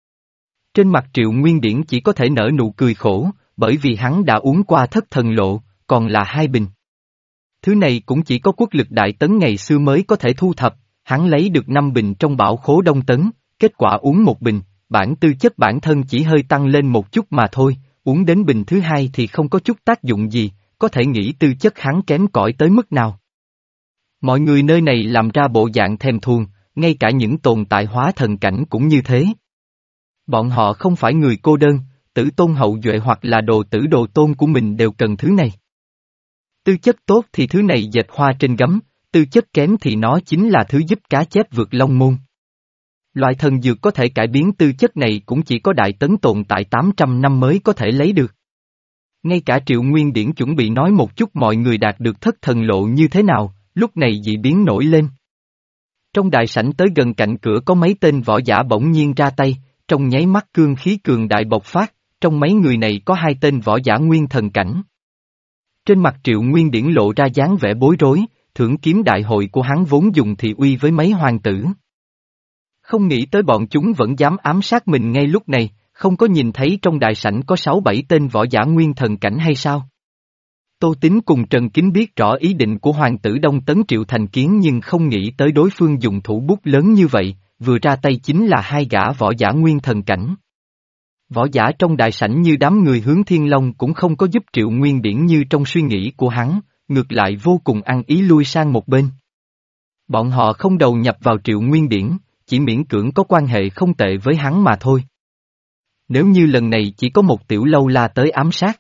trên mặt Triệu Nguyên Điển chỉ có thể nở nụ cười khổ, bởi vì hắn đã uống qua Thất Thần Lộ, còn là hai bình. Thứ này cũng chỉ có quốc lực đại tấn ngày xưa mới có thể thu thập, hắn lấy được năm bình trong bảo khố đông tấn, kết quả uống một bình, bản tư chất bản thân chỉ hơi tăng lên một chút mà thôi, uống đến bình thứ hai thì không có chút tác dụng gì, có thể nghĩ tư chất hắn kém cỏi tới mức nào. Mọi người nơi này làm ra bộ dạng thèm thuồng, ngay cả những tồn tại hóa thần cảnh cũng như thế. Bọn họ không phải người cô đơn, tử tôn hậu duệ hoặc là đồ tử đồ tôn của mình đều cần thứ này. Tư chất tốt thì thứ này dệt hoa trên gấm, tư chất kém thì nó chính là thứ giúp cá chép vượt long môn. Loại thần dược có thể cải biến tư chất này cũng chỉ có đại tấn tồn tại tám trăm năm mới có thể lấy được. Ngay cả Triệu Nguyên Điển chuẩn bị nói một chút mọi người đạt được Thất Thần Lộ như thế nào, lúc này dị biến nổi lên. Trong đại sảnh tới gần cạnh cửa có mấy tên võ giả bỗng nhiên ra tay, trong nháy mắt cương khí cường đại bộc phát, trong mấy người này có hai tên võ giả nguyên thần cảnh. Trên mặt Triệu Nguyên Điển lộ ra dáng vẻ bối rối, thưởng kiếm đại hội của hắn vốn dùng thị uy với mấy hoàng tử. Không nghĩ tới bọn chúng vẫn dám ám sát mình ngay lúc này, không có nhìn thấy trong đại sảnh có sáu bảy tên võ giả nguyên thần cảnh hay sao? Tô Tín cùng Trần Kính biết rõ ý định của hoàng tử Đông Tấn Triệu Thành Kiến nhưng không nghĩ tới đối phương dùng thủ bút lớn như vậy, vừa ra tay chính là hai gã võ giả nguyên thần cảnh. Võ giả trong đại sảnh như đám người hướng Thiên Long cũng không có giúp Triệu Nguyên Điển như trong suy nghĩ của hắn, ngược lại vô cùng ăn ý lui sang một bên. Bọn họ không đầu nhập vào Triệu Nguyên Điển, chỉ miễn cưỡng có quan hệ không tệ với hắn mà thôi. Nếu như lần này chỉ có một tiểu lâu la tới ám sát,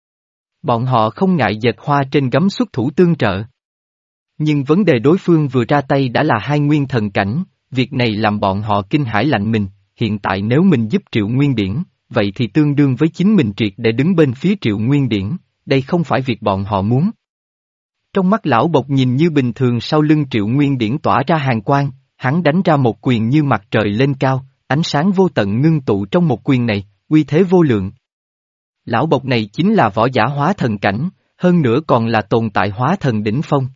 bọn họ không ngại dệt hoa trên gấm xuất thủ tương trợ. Nhưng vấn đề đối phương vừa ra tay đã là hai nguyên thần cảnh, việc này làm bọn họ kinh hãi lạnh mình, hiện tại nếu mình giúp Triệu Nguyên Điển, vậy thì tương đương với chính mình triệt để đứng bên phía Triệu Nguyên Điển, đây không phải việc bọn họ muốn. Trong mắt lão bộc nhìn như bình thường sau lưng Triệu Nguyên Điển tỏa ra hàn quang, hắn đánh ra một quyền như mặt trời lên cao, ánh sáng vô tận ngưng tụ trong một quyền này, uy thế vô lượng. Lão bộc này chính là võ giả hóa thần cảnh, hơn nữa còn là tồn tại hóa thần đỉnh phong.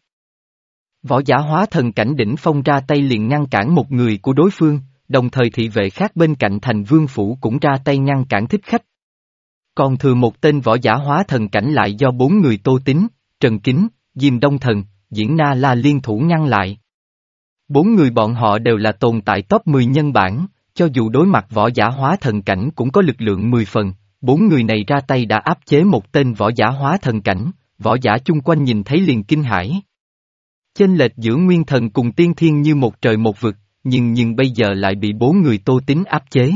Võ giả hóa thần cảnh đỉnh phong ra tay liền ngăn cản một người của đối phương, đồng thời thị vệ khác bên cạnh thành vương phủ cũng ra tay ngăn cản thích khách. Còn thừa một tên võ giả hóa thần cảnh lại do bốn người Tô Tín, Trần Kính, Diêm Đông Thần, Diễn Na La liên thủ ngăn lại. Bốn người bọn họ đều là tồn tại top mười nhân bản, cho dù đối mặt võ giả hóa thần cảnh cũng có lực lượng mười phần, bốn người này ra tay đã áp chế một tên võ giả hóa thần cảnh, võ giả chung quanh nhìn thấy liền kinh hãi. Chênh lệch giữa nguyên thần cùng tiên thiên như một trời một vực, nhưng nhưng bây giờ lại bị bốn người Tô Tín áp chế.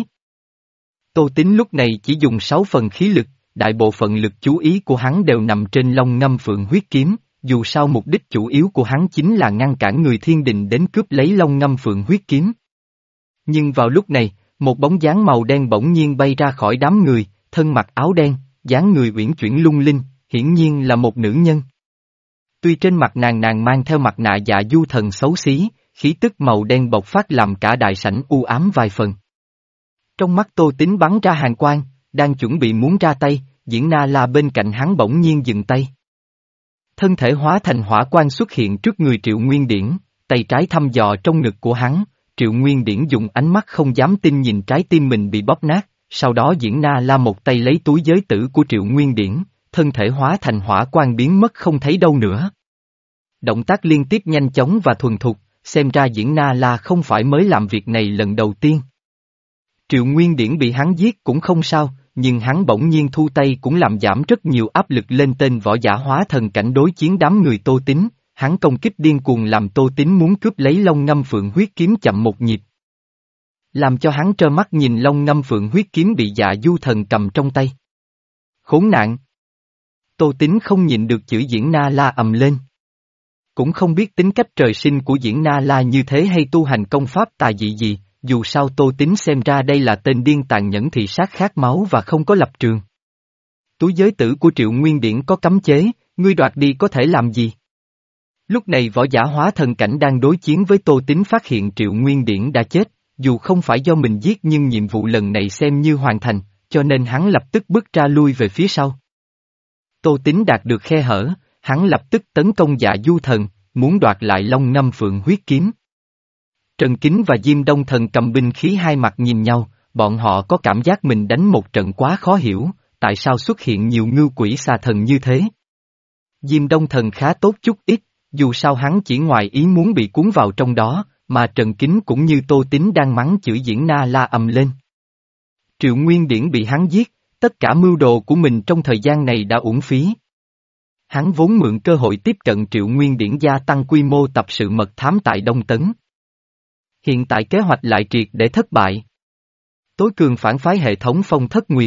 Tô Tín lúc này chỉ dùng sáu phần khí lực, đại bộ phận lực chú ý của hắn đều nằm trên long ngâm phượng huyết kiếm, dù sao mục đích chủ yếu của hắn chính là ngăn cản người thiên đình đến cướp lấy Long Ngâm Phượng huyết kiếm. Nhưng vào lúc này, một bóng dáng màu đen bỗng nhiên bay ra khỏi đám người, thân mặc áo đen, dáng người uyển chuyển lung linh, hiển nhiên là một nữ nhân. Tuy trên mặt nàng nàng mang theo mặt nạ dạ du thần xấu xí, khí tức màu đen bộc phát làm cả đại sảnh u ám vài phần. Trong mắt Tô Tín bắn ra hàn quang, đang chuẩn bị muốn ra tay, Diễn Na La bên cạnh hắn bỗng nhiên dừng tay. Thân thể hóa thành hỏa quang xuất hiện trước người Triệu Nguyên Điển, tay trái thăm dò trong ngực của hắn, Triệu Nguyên Điển dùng ánh mắt không dám tin nhìn trái tim mình bị bóp nát, sau đó Diễn Na La một tay lấy túi giới tử của Triệu Nguyên Điển, thân thể hóa thành hỏa quang biến mất không thấy đâu nữa. Động tác liên tiếp nhanh chóng và thuần thục, xem ra Diễn Na La không phải mới làm việc này lần đầu tiên. Triệu Nguyên Điển bị hắn giết cũng không sao, nhưng hắn bỗng nhiên thu tay cũng làm giảm rất nhiều áp lực lên tên võ giả hóa thần cảnh đối chiến đám người Tô Tín, hắn công kích điên cuồng làm Tô Tín muốn cướp lấy Long Ngâm Phượng huyết kiếm chậm một nhịp. Làm cho hắn trơ mắt nhìn Long Ngâm Phượng huyết kiếm bị dạ du thần cầm trong tay. Khốn nạn! Tô Tín không nhịn được chửi Diễn Na La ầm lên. Cũng không biết tính cách trời sinh của Diễn Na La như thế hay tu hành công pháp tà dị gì, dù sao Tô Tín xem ra đây là tên điên tàn nhẫn thị sát khát máu và không có lập trường. Túi giới tử của Triệu Nguyên Điển có cấm chế, ngươi đoạt đi có thể làm gì? Lúc này võ giả hóa thần cảnh đang đối chiến với Tô Tín phát hiện Triệu Nguyên Điển đã chết, dù không phải do mình giết nhưng nhiệm vụ lần này xem như hoàn thành, cho nên hắn lập tức bước ra lui về phía sau. Tô Tín đạt được khe hở, hắn lập tức tấn công dạ du thần, muốn đoạt lại Long Ngâm Phượng huyết kiếm. Trần Kính và Diêm Đông Thần cầm binh khí hai mặt nhìn nhau, bọn họ có cảm giác mình đánh một trận quá khó hiểu, tại sao xuất hiện nhiều ngưu quỷ xà thần như thế. Diêm Đông Thần khá tốt chút ít, dù sao hắn chỉ ngoài ý muốn bị cuốn vào trong đó, mà Trần Kính cũng như Tô Tín đang mắng chửi Diễn Na La ầm lên. Triệu Nguyên Điển bị hắn giết, tất cả mưu đồ của mình trong thời gian này đã uổng phí. Hắn vốn mượn cơ hội tiếp cận Triệu Nguyên Điển gia tăng quy mô tập sự mật thám tại Đông Tấn. Hiện tại kế hoạch lại triệt để thất bại. Tối cường phản phái hệ thống Phong Thất Nguyệt.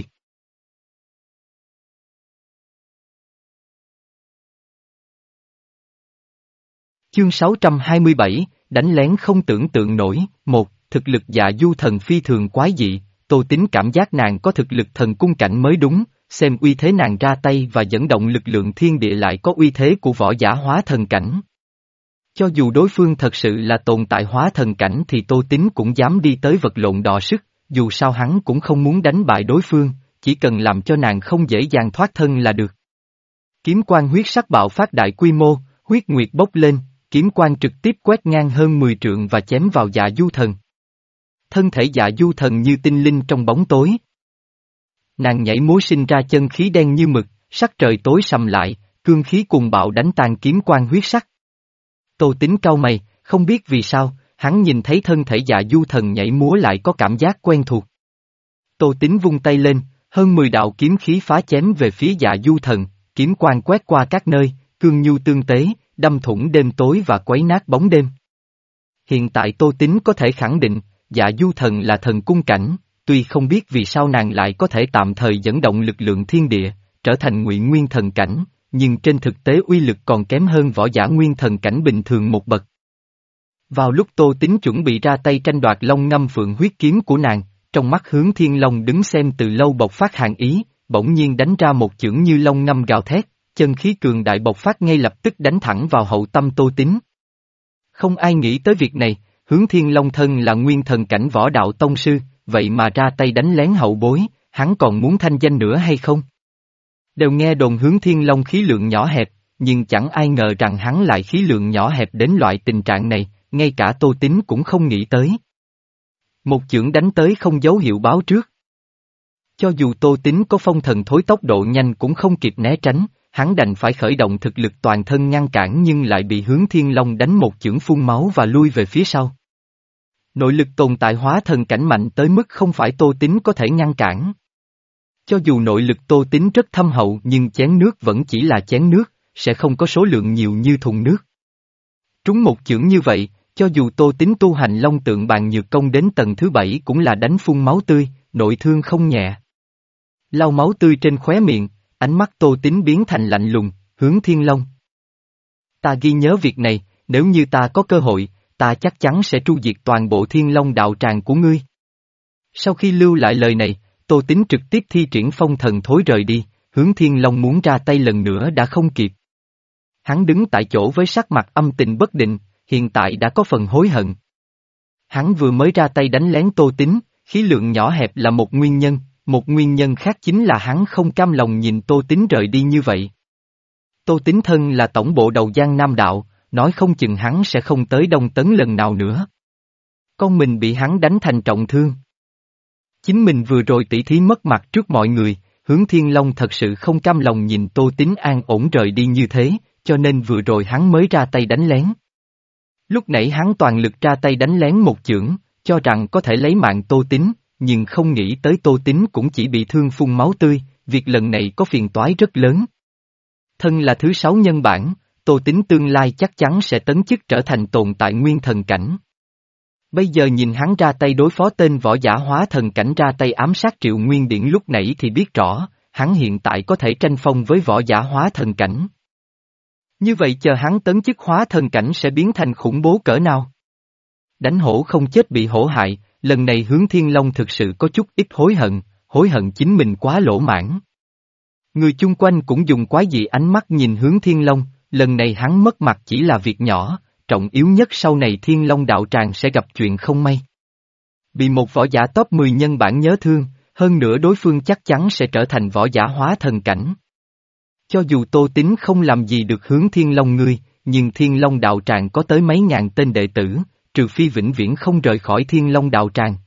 Chương sáu trăm hai mươi bảy, đánh lén không tưởng tượng nổi, một, thực lực dạ du thần phi thường quái dị, Tô Tín cảm giác nàng có thực lực thần cung cảnh mới đúng, xem uy thế nàng ra tay và dẫn động lực lượng thiên địa lại có uy thế của võ giả hóa thần cảnh. Cho dù đối phương thật sự là tồn tại hóa thần cảnh thì Tô Tín cũng dám đi tới vật lộn đọ sức, dù sao hắn cũng không muốn đánh bại đối phương, chỉ cần làm cho nàng không dễ dàng thoát thân là được. Kiếm quang huyết sắc bạo phát đại quy mô, huyết nguyệt bốc lên, kiếm quang trực tiếp quét ngang hơn mười trượng và chém vào dạ du thần. Thân thể dạ du thần như tinh linh trong bóng tối. Nàng nhảy múa sinh ra chân khí đen như mực, sắc trời tối sầm lại, cương khí cùng bạo đánh tan kiếm quang huyết sắc. Tô Tín cau mày, không biết vì sao, hắn nhìn thấy thân thể dạ du thần nhảy múa lại có cảm giác quen thuộc. Tô Tín vung tay lên, hơn mười đạo kiếm khí phá chém về phía dạ du thần, kiếm quang quét qua các nơi, cương nhu tương tế, đâm thủng đêm tối và quấy nát bóng đêm. Hiện tại Tô Tín có thể khẳng định, dạ du thần là thần cung cảnh, tuy không biết vì sao nàng lại có thể tạm thời dẫn động lực lượng thiên địa, trở thành ngụy nguyên thần cảnh, nhưng trên thực tế uy lực còn kém hơn võ giả nguyên thần cảnh bình thường một bậc. Vào lúc Tô Tín chuẩn bị ra tay tranh đoạt Long Ngâm Phượng huyết kiếm của nàng, trong mắt Hướng Thiên Long đứng xem từ lâu bộc phát hàn ý, bỗng nhiên đánh ra một chưởng như long ngâm gào thét, chân khí cường đại bộc phát ngay lập tức đánh thẳng vào hậu tâm Tô Tín. Không ai nghĩ tới việc này, Hướng Thiên Long thân là nguyên thần cảnh võ đạo tông sư, vậy mà ra tay đánh lén hậu bối, hắn còn muốn thanh danh nữa hay không? Đều nghe đồn Hướng Thiên Long khí lượng nhỏ hẹp, nhưng chẳng ai ngờ rằng hắn lại khí lượng nhỏ hẹp đến loại tình trạng này, ngay cả Tô Tín cũng không nghĩ tới. Một chưởng đánh tới không dấu hiệu báo trước. Cho dù Tô Tín có phong thần thối tốc độ nhanh cũng không kịp né tránh, hắn đành phải khởi động thực lực toàn thân ngăn cản nhưng lại bị Hướng Thiên Long đánh một chưởng phun máu và lui về phía sau. Nội lực tồn tại hóa thần cảnh mạnh tới mức không phải Tô Tín có thể ngăn cản. Cho dù nội lực Tô Tín rất thâm hậu nhưng chén nước vẫn chỉ là chén nước, sẽ không có số lượng nhiều như thùng nước. Trúng một chưởng như vậy, cho dù Tô Tín tu hành Long Tượng Bàn Nhược Công đến tầng thứ bảy cũng là đánh phun máu tươi, nội thương không nhẹ. Lau máu tươi trên khóe miệng, ánh mắt Tô Tín biến thành lạnh lùng, Hướng Thiên Long. Ta ghi nhớ việc này, nếu như ta có cơ hội, ta chắc chắn sẽ tru diệt toàn bộ Thiên Long đạo tràng của ngươi. Sau khi lưu lại lời này, Tô Tín trực tiếp thi triển phong thần thối rời đi, hướng Thiên Long muốn ra tay lần nữa đã không kịp. Hắn đứng tại chỗ với sắc mặt âm tình bất định, hiện tại đã có phần hối hận. Hắn vừa mới ra tay đánh lén Tô Tín, khí lượng nhỏ hẹp là một nguyên nhân, một nguyên nhân khác chính là hắn không cam lòng nhìn Tô Tín rời đi như vậy. Tô Tín thân là tổng bộ đầu Giang Nam Đạo, nói không chừng hắn sẽ không tới Đông Tấn lần nào nữa. Con mình bị hắn đánh thành trọng thương. Chính mình vừa rồi tỉ thí mất mặt trước mọi người, Hướng Thiên Long thật sự không cam lòng nhìn Tô Tín an ổn rời đi như thế, cho nên vừa rồi hắn mới ra tay đánh lén. Lúc nãy hắn toàn lực ra tay đánh lén một chưởng, cho rằng có thể lấy mạng Tô Tín, nhưng không nghĩ tới Tô Tín cũng chỉ bị thương phun máu tươi, việc lần này có phiền toái rất lớn. Thân là thứ sáu nhân bản, Tô Tín tương lai chắc chắn sẽ tấn chức trở thành tồn tại nguyên thần cảnh. Bây giờ nhìn hắn ra tay đối phó tên võ giả hóa thần cảnh ra tay ám sát Triệu Nguyên Điển lúc nãy thì biết rõ, hắn hiện tại có thể tranh phong với võ giả hóa thần cảnh. Như vậy chờ hắn tấn chức hóa thần cảnh sẽ biến thành khủng bố cỡ nào? Đánh hổ không chết bị hổ hại, lần này Hướng Thiên Long thực sự có chút ít hối hận, hối hận chính mình quá lỗ mãn. Người chung quanh cũng dùng quái dị ánh mắt nhìn Hướng Thiên Long, lần này hắn mất mặt chỉ là việc nhỏ, trọng yếu nhất sau này Thiên Long đạo tràng sẽ gặp chuyện không may. Bị một võ giả top mười nhân bản nhớ thương, hơn nữa đối phương chắc chắn sẽ trở thành võ giả hóa thần cảnh. Cho dù Tô Tín không làm gì được Hướng Thiên Long ngươi, nhưng Thiên Long đạo tràng có tới mấy ngàn tên đệ tử, trừ phi vĩnh viễn không rời khỏi Thiên Long đạo tràng.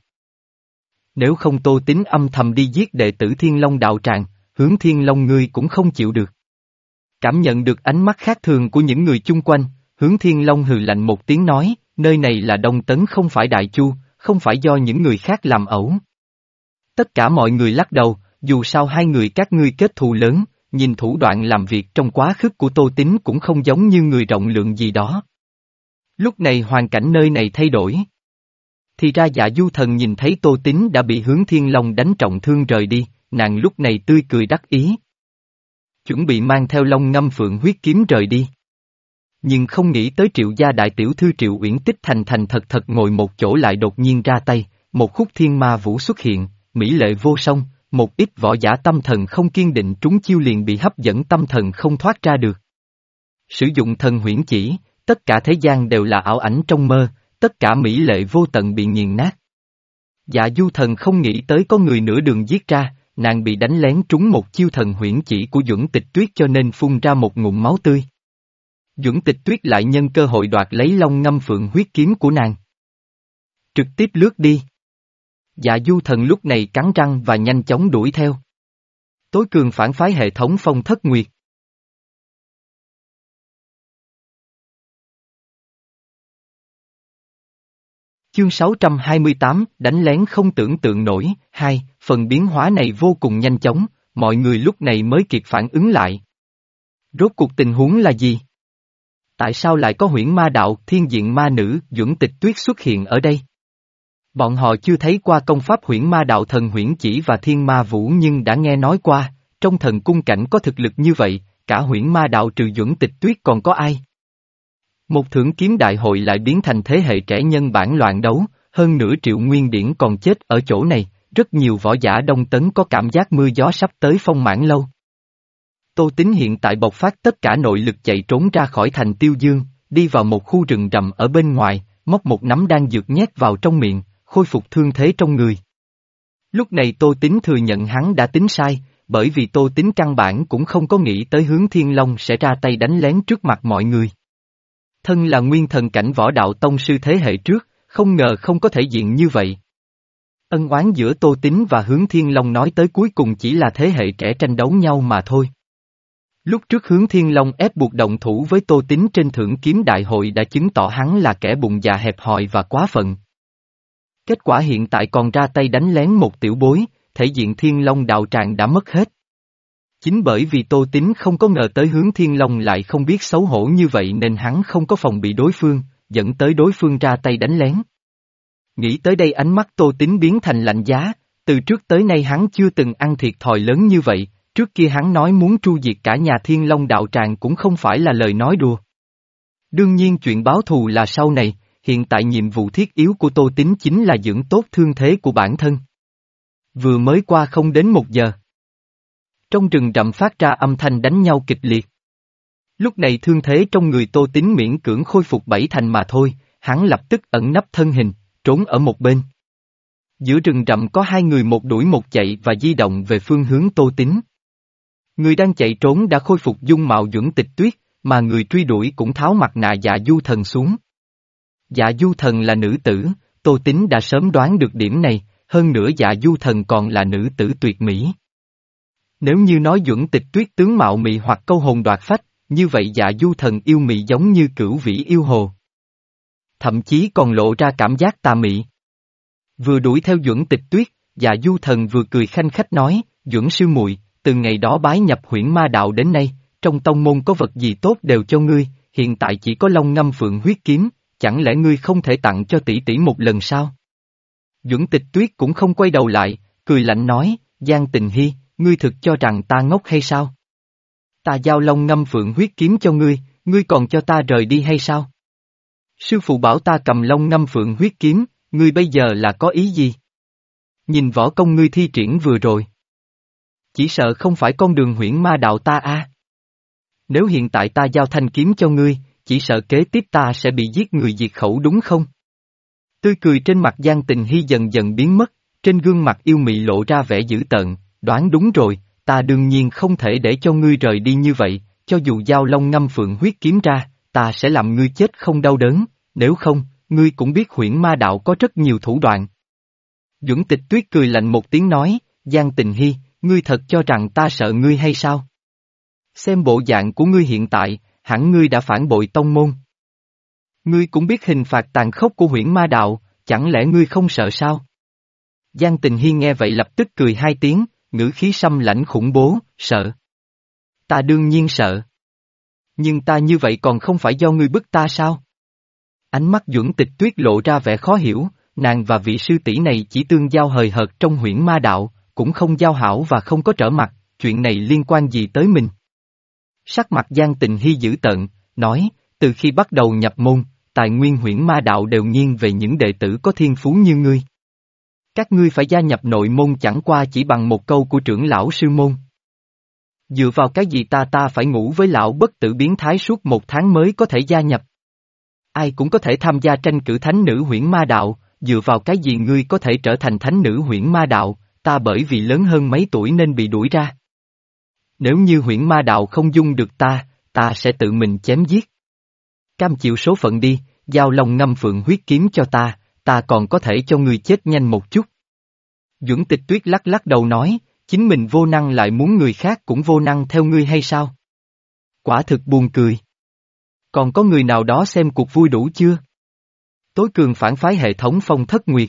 Nếu không Tô Tín âm thầm đi giết đệ tử Thiên Long đạo tràng, Hướng Thiên Long ngươi cũng không chịu được. Cảm nhận được ánh mắt khác thường của những người chung quanh, Hướng Thiên Long hừ lạnh một tiếng nói, nơi này là Đông Tấn không phải Đại Chu, không phải do những người khác làm ẩu. Tất cả mọi người lắc đầu, dù sao hai người các ngươi kết thù lớn, nhìn thủ đoạn làm việc trong quá khứ của Tô Tín cũng không giống như người rộng lượng gì đó. Lúc này hoàn cảnh nơi này thay đổi. Thì ra Dạ Du Thần nhìn thấy Tô Tín đã bị Hướng Thiên Long đánh trọng thương rời đi, nàng lúc này tươi cười đắc ý. Chuẩn bị mang theo Long Ngâm Phượng huyết kiếm rời đi. Nhưng không nghĩ tới Triệu gia đại tiểu thư Triệu Uyển Tích thành thành thật thật ngồi một chỗ lại đột nhiên ra tay, một khúc thiên ma vũ xuất hiện, mỹ lệ vô song, một ít võ giả tâm thần không kiên định trúng chiêu liền bị hấp dẫn tâm thần không thoát ra được. Sử dụng thần huyễn chỉ, tất cả thế gian đều là ảo ảnh trong mơ, tất cả mỹ lệ vô tận bị nghiền nát. Dạ Du Thần không nghĩ tới có người nửa đường giết ra, nàng bị đánh lén trúng một chiêu thần huyễn chỉ của Duẩn Tịch Tuyết cho nên phun ra một ngụm máu tươi. Duẩn Tịch Tuyết lại nhân cơ hội đoạt lấy Long Ngâm Phượng huyết kiếm của nàng. Trực tiếp lướt đi. Dạ Du Thần lúc này cắn răng và nhanh chóng đuổi theo. Tối cường phản phái hệ thống Phong Thất Nguyệt. Chương sáu trăm hai mươi tám, đánh lén không tưởng tượng nổi, hai, phần biến hóa này vô cùng nhanh chóng, mọi người lúc này mới kịp phản ứng lại. Rốt cuộc tình huống là gì? Tại sao lại có huyễn ma đạo, thiên diện ma nữ, Duẩn Tịch Tuyết xuất hiện ở đây? Bọn họ chưa thấy qua công pháp huyễn ma đạo thần huyễn chỉ và thiên ma vũ nhưng đã nghe nói qua, trong thần cung cảnh có thực lực như vậy, cả huyễn ma đạo trừ Duẩn Tịch Tuyết còn có ai? Một thưởng kiếm đại hội lại biến thành thế hệ trẻ nhân bản loạn đấu, hơn nữa Triệu Nguyên Điển còn chết ở chỗ này, rất nhiều võ giả Đông Tấn có cảm giác mưa gió sắp tới Phong Mãn Lâu. Tô Tín hiện tại bộc phát tất cả nội lực chạy trốn ra khỏi thành Tiêu Dương, đi vào một khu rừng rậm ở bên ngoài, móc một nắm đan dược nhét vào trong miệng, khôi phục thương thế trong người. Lúc này Tô Tín thừa nhận hắn đã tính sai, bởi vì Tô Tín căn bản cũng không có nghĩ tới Hướng Thiên Long sẽ ra tay đánh lén trước mặt mọi người. Thân là nguyên thần cảnh võ đạo tông sư thế hệ trước, không ngờ không có thể diện như vậy. Ân oán giữa Tô Tín và Hướng Thiên Long nói tới cuối cùng chỉ là thế hệ trẻ tranh đấu nhau mà thôi. Lúc trước Hướng Thiên Long ép buộc động thủ với Tô Tín trên thưởng kiếm đại hội đã chứng tỏ hắn là kẻ bụng dạ hẹp hòi và quá phận. Kết quả hiện tại còn ra tay đánh lén một tiểu bối, thể diện Thiên Long đạo tràng đã mất hết. Chính bởi vì Tô Tín không có ngờ tới Hướng Thiên Long lại không biết xấu hổ như vậy nên hắn không có phòng bị đối phương, dẫn tới đối phương ra tay đánh lén. Nghĩ tới đây ánh mắt Tô Tín biến thành lạnh giá, từ trước tới nay hắn chưa từng ăn thiệt thòi lớn như vậy, trước kia hắn nói muốn tru diệt cả nhà Thiên Long đạo tràng cũng không phải là lời nói đùa. Đương nhiên chuyện báo thù là sau này, hiện tại nhiệm vụ thiết yếu của Tô Tín chính là dưỡng tốt thương thế của bản thân. Vừa mới qua không đến một giờ. Trong rừng rậm phát ra âm thanh đánh nhau kịch liệt. Lúc này thương thế trong người Tô Tín miễn cưỡng khôi phục bảy thành mà thôi, hắn lập tức ẩn nấp thân hình, trốn ở một bên. Giữa rừng rậm có hai người một đuổi một chạy và di động về phương hướng Tô Tín. Người đang chạy trốn đã khôi phục dung mạo Duẩn Tịch Tuyết, mà người truy đuổi cũng tháo mặt nạ Dạ Du Thần xuống. Dạ Du Thần là nữ tử, Tô Tín đã sớm đoán được điểm này, hơn nữa Dạ Du Thần còn là nữ tử tuyệt mỹ. Nếu như nói Duẩn Tịch Tuyết tướng mạo mị hoặc câu hồn đoạt phách, như vậy Dạ Du Thần yêu mị giống như cửu vĩ yêu hồ. Thậm chí còn lộ ra cảm giác tà mị. Vừa đuổi theo Duẩn Tịch Tuyết, Dạ Du Thần vừa cười khanh khách nói, Duẩn sư muội, từ ngày đó bái nhập huyễn ma đạo đến nay, trong tông môn có vật gì tốt đều cho ngươi, hiện tại chỉ có Long Ngâm Phượng huyết kiếm, chẳng lẽ ngươi không thể tặng cho tỷ tỷ một lần sao? Duẩn Tịch Tuyết cũng không quay đầu lại, cười lạnh nói, Giang Tình Hy, ngươi thực cho rằng ta ngốc hay sao? Ta giao Long Ngâm Phượng huyết kiếm cho ngươi, ngươi còn cho ta rời đi hay sao? Sư phụ bảo ta cầm Long Ngâm Phượng huyết kiếm, ngươi bây giờ là có ý gì? Nhìn võ công ngươi thi triển vừa rồi. Chỉ sợ không phải con đường huyễn ma đạo ta a. À. Nếu hiện tại ta giao thanh kiếm cho ngươi, chỉ sợ kế tiếp ta sẽ bị giết người diệt khẩu đúng không? Tươi cười trên mặt Giang Tình Hy dần dần biến mất, trên gương mặt yêu mị lộ ra vẻ dữ tợn, đoán đúng rồi, ta đương nhiên không thể để cho ngươi rời đi như vậy, cho dù giao Long Ngâm Phượng huyết kiếm ra, ta sẽ làm ngươi chết không đau đớn, nếu không, ngươi cũng biết huyễn ma đạo có rất nhiều thủ đoạn. Duẩn Tịch Tuyết cười lạnh một tiếng nói, Giang Tình Hy, ngươi thật cho rằng ta sợ ngươi hay sao? Xem bộ dạng của ngươi hiện tại, hẳn ngươi đã phản bội tông môn. Ngươi cũng biết hình phạt tàn khốc của huyễn ma đạo, chẳng lẽ ngươi không sợ sao? Giang Tình Hy nghe vậy lập tức cười hai tiếng, ngữ khí xâm lãnh khủng bố, sợ. Ta đương nhiên sợ. Nhưng ta như vậy còn không phải do ngươi bức ta sao? Ánh mắt Duẩn Tịch Tuyết lộ ra vẻ khó hiểu, nàng và vị sư tỷ này chỉ tương giao hời hợt trong huyễn ma đạo, cũng không giao hảo và không có trở mặt, chuyện này liên quan gì tới mình? Sắc mặt Giang Tình Hy dữ tợn, nói, từ khi bắt đầu nhập môn, tài nguyên huyễn ma đạo đều nghiêng về những đệ tử có thiên phú như ngươi. Các ngươi phải gia nhập nội môn chẳng qua chỉ bằng một câu của trưởng lão sư môn. Dựa vào cái gì ta ta phải ngủ với lão bất tử biến thái suốt một tháng mới có thể gia nhập? Ai cũng có thể tham gia tranh cử thánh nữ huyễn ma đạo, dựa vào cái gì ngươi có thể trở thành thánh nữ huyễn ma đạo, ta bởi vì lớn hơn mấy tuổi nên bị đuổi ra. Nếu như huyễn ma đạo không dung được ta, ta sẽ tự mình chém giết. Cam chịu số phận đi, giao Long Ngâm Phượng huyết kiếm cho ta, ta còn có thể cho ngươi chết nhanh một chút. Duẩn Tịch Tuyết lắc lắc đầu nói, chính mình vô năng lại muốn người khác cũng vô năng theo ngươi hay sao? Quả thực buồn cười. Còn có người nào đó xem cuộc vui đủ chưa? Tối cường phản phái hệ thống Phong Thất Nguyệt.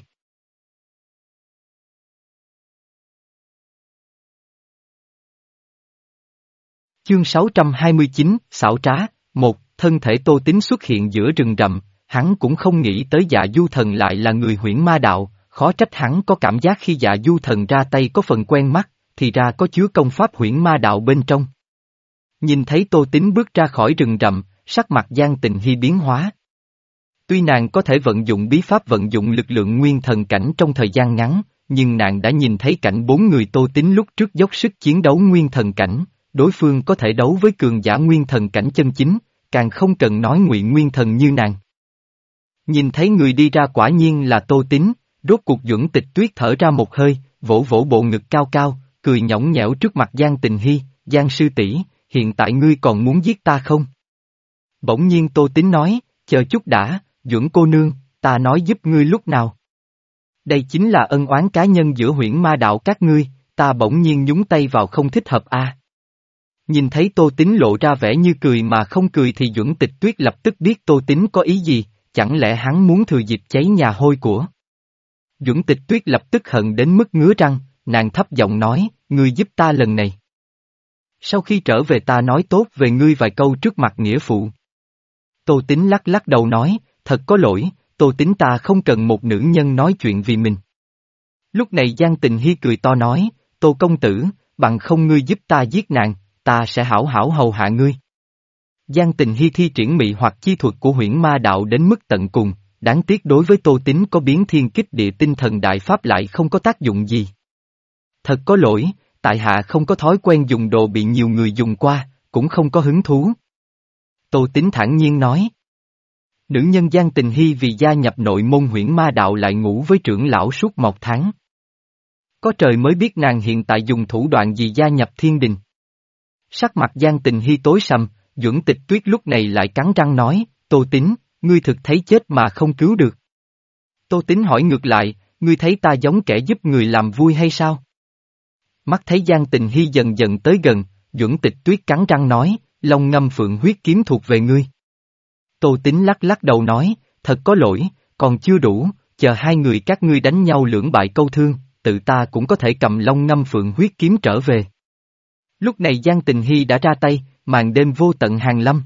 Chương sáu trăm hai mươi chín, xảo trá, một, thân thể Tô Tín xuất hiện giữa rừng rậm, hắn cũng không nghĩ tới Dạ Du Thần lại là người huyễn ma đạo, khó trách hắn có cảm giác khi Dạ Du Thần ra tay có phần quen mắt, thì ra có chứa công pháp huyễn ma đạo bên trong. Nhìn thấy Tô Tín bước ra khỏi rừng rậm, sắc mặt Giang Tình Hy biến hóa. Tuy nàng có thể vận dụng bí pháp vận dụng lực lượng nguyên thần cảnh trong thời gian ngắn, nhưng nàng đã nhìn thấy cảnh bốn người Tô Tín lúc trước dốc sức chiến đấu nguyên thần cảnh, đối phương có thể đấu với cường giả nguyên thần cảnh chân chính, càng không cần nói ngụy nguyên thần như nàng. Nhìn thấy người đi ra quả nhiên là Tô Tín, rốt cuộc Duẩn Tịch Tuyết thở ra một hơi, vỗ vỗ bộ ngực cao cao, cười nhõng nhẽo trước mặt Giang Tình Hy, Giang sư tỷ, hiện tại ngươi còn muốn giết ta không? Bỗng nhiên Tô Tín nói, chờ chút đã, Duẩn cô nương, ta nói giúp ngươi lúc nào? Đây chính là ân oán cá nhân giữa huyễn ma đạo các ngươi, ta bỗng nhiên nhúng tay vào không thích hợp a. À. Nhìn thấy Tô Tín lộ ra vẻ như cười mà không cười thì Duẩn Tịch Tuyết lập tức biết Tô Tín có ý gì, chẳng lẽ hắn muốn thừa dịp cháy nhà hôi của. Duẩn Tịch Tuyết lập tức hận đến mức ngứa răng, nàng thấp giọng nói, ngươi giúp ta lần này. Sau khi trở về ta nói tốt về ngươi vài câu trước mặt nghĩa phụ. Tô Tín lắc lắc đầu nói, thật có lỗi, Tô Tín ta không cần một nữ nhân nói chuyện vì mình. Lúc này Giang Tình Hy cười to nói, Tô công tử, bằng không ngươi giúp ta giết nàng, ta sẽ hảo hảo hầu hạ ngươi. Giang Tình Hy thi triển mị hoặc chi thuật của huyễn ma đạo đến mức tận cùng, đáng tiếc đối với Tô Tín có biến thiên kích địa tinh thần đại pháp lại không có tác dụng gì. Thật có lỗi, tại hạ không có thói quen dùng đồ bị nhiều người dùng qua, cũng không có hứng thú. Tô Tín thản nhiên nói. Nữ nhân Giang Tình Hy vì gia nhập nội môn huyễn ma đạo lại ngủ với trưởng lão suốt một tháng. Có trời mới biết nàng hiện tại dùng thủ đoạn gì gia nhập thiên đình. Sắc mặt Giang Tình Hy tối sầm, Duẩn Tịch Tuyết lúc này lại cắn răng nói, Tô Tín, ngươi thực thấy chết mà không cứu được. Tô Tín hỏi ngược lại, ngươi thấy ta giống kẻ giúp người làm vui hay sao? Mắt thấy Giang Tình Hy dần dần tới gần, Duẩn Tịch Tuyết cắn răng nói, Long Ngâm Phượng huyết kiếm thuộc về ngươi. Tô Tín lắc lắc đầu nói, thật có lỗi, còn chưa đủ, chờ hai người các ngươi đánh nhau lưỡng bại câu thương, tự ta cũng có thể cầm Long Ngâm Phượng huyết kiếm trở về. Lúc này Giang Tình Hy đã ra tay, màn đêm vô tận hàng lâm.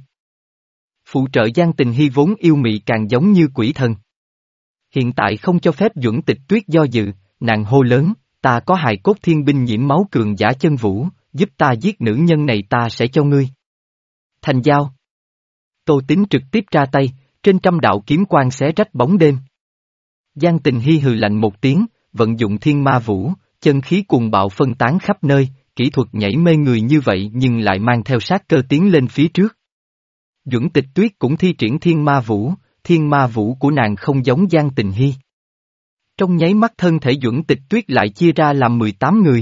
Phụ trợ Giang Tình Hy vốn yêu mị càng giống như quỷ thần. Hiện tại không cho phép Duẩn Tịch Tuyết do dự, nàng hô lớn, ta có hài cốt thiên binh nhiễm máu cường giả chân vũ, giúp ta giết nữ nhân này ta sẽ cho ngươi. Thành giao. Tô Tín trực tiếp ra tay, trên trăm đạo kiếm quang xé rách bóng đêm. Giang Tình Hy hừ lạnh một tiếng, vận dụng thiên ma vũ, chân khí cuồng bạo phân tán khắp nơi, kỹ thuật nhảy mê người như vậy nhưng lại mang theo sát cơ tiến lên phía trước. Duẩn Tịch Tuyết cũng thi triển thiên ma vũ, thiên ma vũ của nàng không giống Giang Tình Hy. Trong nháy mắt thân thể Duẩn Tịch Tuyết lại chia ra làm mười tám người.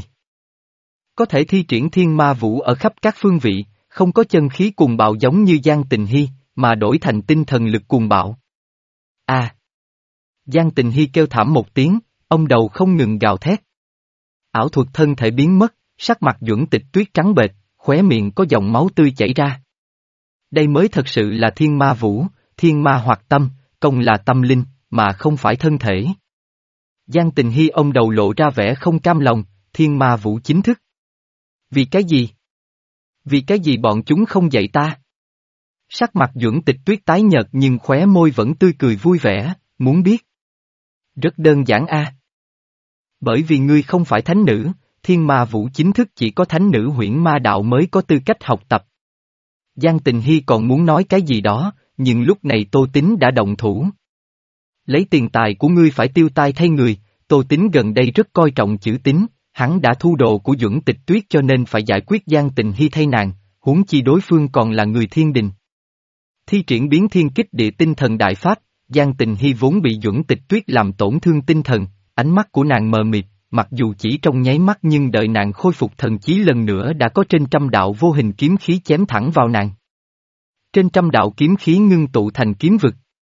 Có thể thi triển thiên ma vũ ở khắp các phương vị, không có chân khí cuồng bạo giống như Giang Tình Hy, mà đổi thành tinh thần lực cuồng bạo. A! À, Giang Tình Hy kêu thảm một tiếng, ông đầu không ngừng gào thét. Ảo thuật thân thể biến mất, sắc mặt Duẩn Tịch Tuyết trắng bệch, khóe miệng có dòng máu tươi chảy ra. Đây mới thật sự là thiên ma vũ, thiên ma hoặc tâm, công là tâm linh, mà không phải thân thể. Giang Tình Hy ông đầu lộ ra vẻ không cam lòng, thiên ma vũ chính thức. Vì cái gì? Vì cái gì bọn chúng không dạy ta? Sắc mặt Duẩn Tịch Tuyết tái nhợt nhưng khóe môi vẫn tươi cười vui vẻ, muốn biết. Rất đơn giản a. Bởi vì ngươi không phải thánh nữ, thiên ma vũ chính thức chỉ có thánh nữ huyễn ma đạo mới có tư cách học tập. Giang Tình Hy còn muốn nói cái gì đó, nhưng lúc này Tô Tín đã động thủ. Lấy tiền tài của ngươi phải tiêu tai thay người, Tô Tín gần đây rất coi trọng chữ tín, hắn đã thu đồ của Duẩn Tịch Tuyết cho nên phải giải quyết Giang Tình Hy thay nàng, huống chi đối phương còn là người thiên đình. Thi triển biến thiên kích địa tinh thần đại pháp, Giang Tình Hy vốn bị Duẩn Tịch Tuyết làm tổn thương tinh thần, ánh mắt của nàng mờ mịt, mặc dù chỉ trong nháy mắt nhưng đợi nàng khôi phục thần trí lần nữa đã có trên trăm đạo vô hình kiếm khí chém thẳng vào nàng. Trên trăm đạo kiếm khí ngưng tụ thành kiếm vực.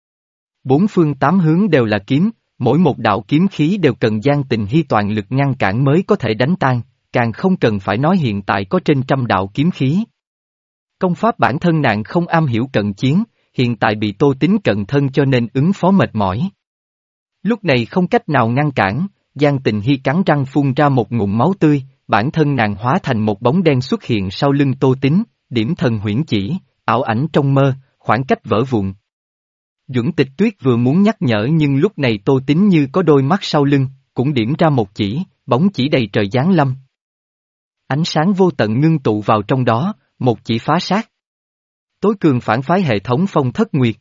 Bốn phương tám hướng đều là kiếm, mỗi một đạo kiếm khí đều cần Giang Tình Hy toàn lực ngăn cản mới có thể đánh tan, càng không cần phải nói hiện tại có trên trăm đạo kiếm khí. Công pháp bản thân nàng không am hiểu cận chiến, hiện tại bị Tô Tín cận thân cho nên ứng phó mệt mỏi. Lúc này không cách nào ngăn cản, Giang Tình Hy cắn răng phun ra một ngụm máu tươi, bản thân nàng hóa thành một bóng đen xuất hiện sau lưng Tô Tín, điểm thần huyễn chỉ, ảo ảnh trong mơ, khoảng cách vỡ vụn. Duẩn Tịch Tuyết vừa muốn nhắc nhở nhưng lúc này Tô Tín như có đôi mắt sau lưng, cũng điểm ra một chỉ, bóng chỉ đầy trời giáng lâm. Ánh sáng vô tận ngưng tụ vào trong đó, một chỉ phá sát. Tối cường phản phái hệ thống Phong Thất Nguyệt.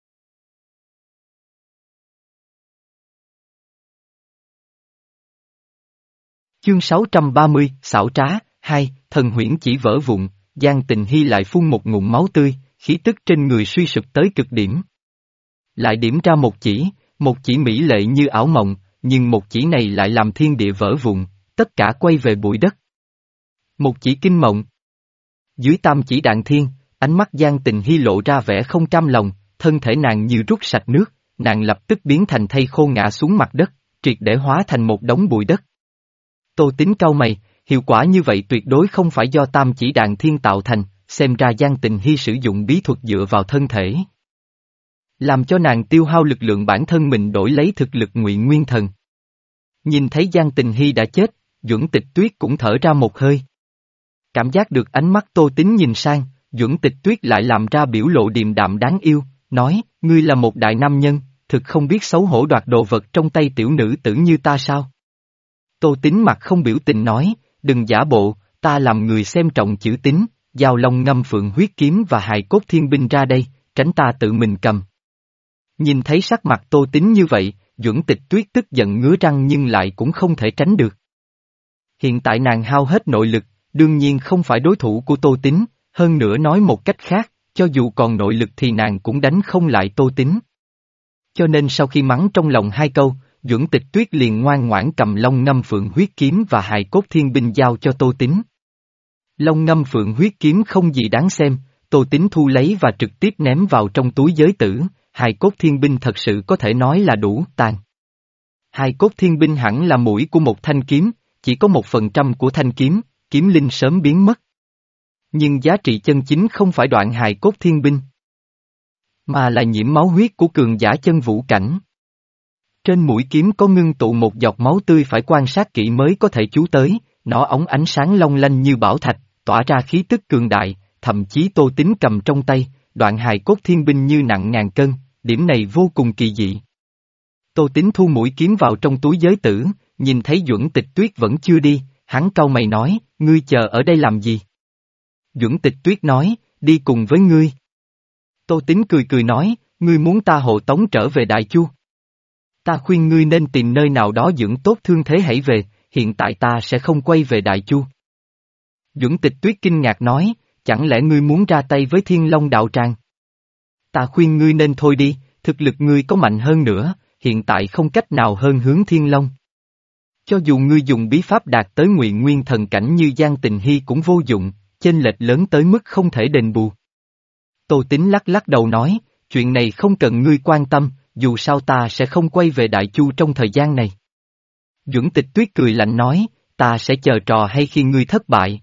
Chương sáu trăm ba mươi, xảo trá, hai, thần huyễn chỉ vỡ vụn, Giang Tình Hy lại phun một ngụm máu tươi, khí tức trên người suy sụp tới cực điểm. Lại điểm ra một chỉ, một chỉ mỹ lệ như ảo mộng, nhưng một chỉ này lại làm thiên địa vỡ vụn, tất cả quay về bụi đất. Một chỉ kinh mộng. Dưới tam chỉ đạn thiên, ánh mắt Giang Tình Hy lộ ra vẻ không cam lòng, thân thể nàng như rút sạch nước, nàng lập tức biến thành thây khô ngã xuống mặt đất, triệt để hóa thành một đống bụi đất. Tô Tín cau mày, hiệu quả như vậy tuyệt đối không phải do tam chỉ đạn thiên tạo thành, xem ra Giang Tình Hy sử dụng bí thuật dựa vào thân thể. Làm cho nàng tiêu hao lực lượng bản thân mình đổi lấy thực lực Ngụy Nguyên Thần. Nhìn thấy Giang Tình Hy đã chết, Duẩn Tịch Tuyết cũng thở ra một hơi. Cảm giác được ánh mắt Tô Tín nhìn sang, Duẩn Tịch Tuyết lại làm ra biểu lộ điềm đạm đáng yêu, nói, ngươi là một đại nam nhân, thực không biết xấu hổ đoạt đồ vật trong tay tiểu nữ tử như ta sao? Tô Tín mặt không biểu tình nói, đừng giả bộ, ta làm người xem trọng chữ tín, giao long ngâm phượng huyết kiếm và hài cốt thiên binh ra đây, tránh ta tự mình cầm. Nhìn thấy sắc mặt Tô Tín như vậy, Duẩn Tịch Tuyết tức giận ngứa răng nhưng lại cũng không thể tránh được. Hiện tại nàng hao hết nội lực, đương nhiên không phải đối thủ của Tô Tín, hơn nữa nói một cách khác, cho dù còn nội lực thì nàng cũng đánh không lại Tô Tín. Cho nên sau khi mắng trong lòng hai câu, Duẩn Tịch Tuyết liền ngoan ngoãn cầm long ngâm phượng huyết kiếm và hài cốt thiên binh giao cho Tô Tín. Long ngâm phượng huyết kiếm không gì đáng xem, Tô Tín thu lấy và trực tiếp ném vào trong túi giới tử, hài cốt thiên binh thật sự có thể nói là đủ tàn. Hài cốt thiên binh hẳn là mũi của một thanh kiếm, chỉ có một phần trăm của thanh kiếm, kiếm linh sớm biến mất. Nhưng giá trị chân chính không phải đoạn hài cốt thiên binh, mà là nhiễm máu huyết của cường giả chân vũ cảnh. Trên mũi kiếm có ngưng tụ một giọt máu tươi phải quan sát kỹ mới có thể chú tới, nó óng ánh sáng long lanh như bảo thạch, tỏa ra khí tức cường đại, thậm chí Tô Tín cầm trong tay, đoạn hài cốt thiên binh như nặng ngàn cân, điểm này vô cùng kỳ dị. Tô Tín thu mũi kiếm vào trong túi giới tử, nhìn thấy Duẩn Tịch Tuyết vẫn chưa đi, hắn cau mày nói, ngươi chờ ở đây làm gì? Duẩn Tịch Tuyết nói, đi cùng với ngươi. Tô Tín cười cười nói, ngươi muốn ta hộ tống trở về Đại Chu. Ta khuyên ngươi nên tìm nơi nào đó dưỡng tốt thương thế hãy về, hiện tại ta sẽ không quay về Đại Chu. Duẩn Tịch Tuyết kinh ngạc nói, chẳng lẽ ngươi muốn ra tay với Thiên Long đạo tràng? Ta khuyên ngươi nên thôi đi, thực lực ngươi có mạnh hơn nữa, hiện tại không cách nào hơn hướng Thiên Long. Cho dù ngươi dùng bí pháp đạt tới Ngụy Nguyên thần cảnh như Giang Tình Hy cũng vô dụng, chênh lệch lớn tới mức không thể đền bù. Tô Tín lắc lắc đầu nói, chuyện này không cần ngươi quan tâm, dù sao ta sẽ không quay về Đại Chu trong thời gian này. Duẩn Tịch Tuyết cười lạnh nói, ta sẽ chờ trò hay khi ngươi thất bại.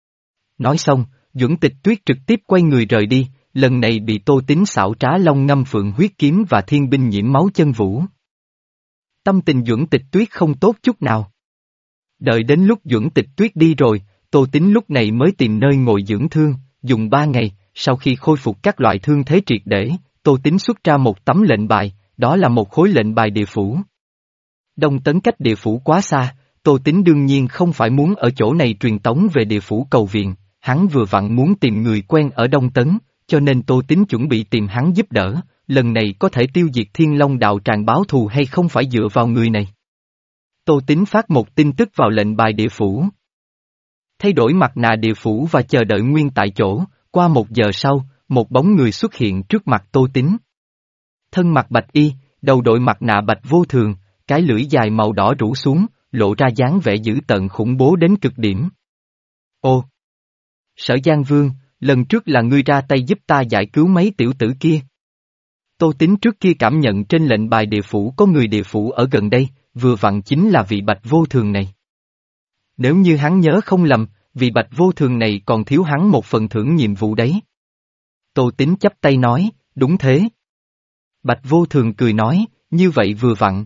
Nói xong, Duẩn Tịch Tuyết trực tiếp quay người rời đi, lần này bị Tô Tín xảo trá long ngâm phượng huyết kiếm và thiên binh nhiễm máu chân vũ. Tâm tình Duẩn Tịch Tuyết không tốt chút nào. Đợi đến lúc Duẩn Tịch Tuyết đi rồi, Tô Tín lúc này mới tìm nơi ngồi dưỡng thương, dùng ba ngày, sau khi khôi phục các loại thương thế triệt để, Tô Tín xuất ra một tấm lệnh bài, đó là một khối lệnh bài địa phủ. Đông Tấn cách địa phủ quá xa, Tô Tín đương nhiên không phải muốn ở chỗ này truyền tống về địa phủ cầu viện, hắn vừa vặn muốn tìm người quen ở Đông Tấn, cho nên Tô Tín chuẩn bị tìm hắn giúp đỡ, lần này có thể tiêu diệt Thiên Long đạo tràng báo thù hay không phải dựa vào người này. Tô Tín phát một tin tức vào lệnh bài địa phủ. Thay đổi mặt nạ địa phủ và chờ đợi nguyên tại chỗ, qua một giờ sau, một bóng người xuất hiện trước mặt Tô Tín. Thân mặc bạch y, đầu đội mặt nạ bạch vô thường, cái lưỡi dài màu đỏ rủ xuống, lộ ra dáng vẻ dữ tợn khủng bố đến cực điểm. Ô! Sở Giang Vương, lần trước là ngươi ra tay giúp ta giải cứu mấy tiểu tử kia. Tô Tín trước kia cảm nhận trên lệnh bài địa phủ có người địa phủ ở gần đây, vừa vặn chính là vị bạch vô thường này. Nếu như hắn nhớ không lầm, vị bạch vô thường này còn thiếu hắn một phần thưởng nhiệm vụ đấy. Tô Tín chắp tay nói, đúng thế. Bạch vô thường cười nói, như vậy vừa vặn.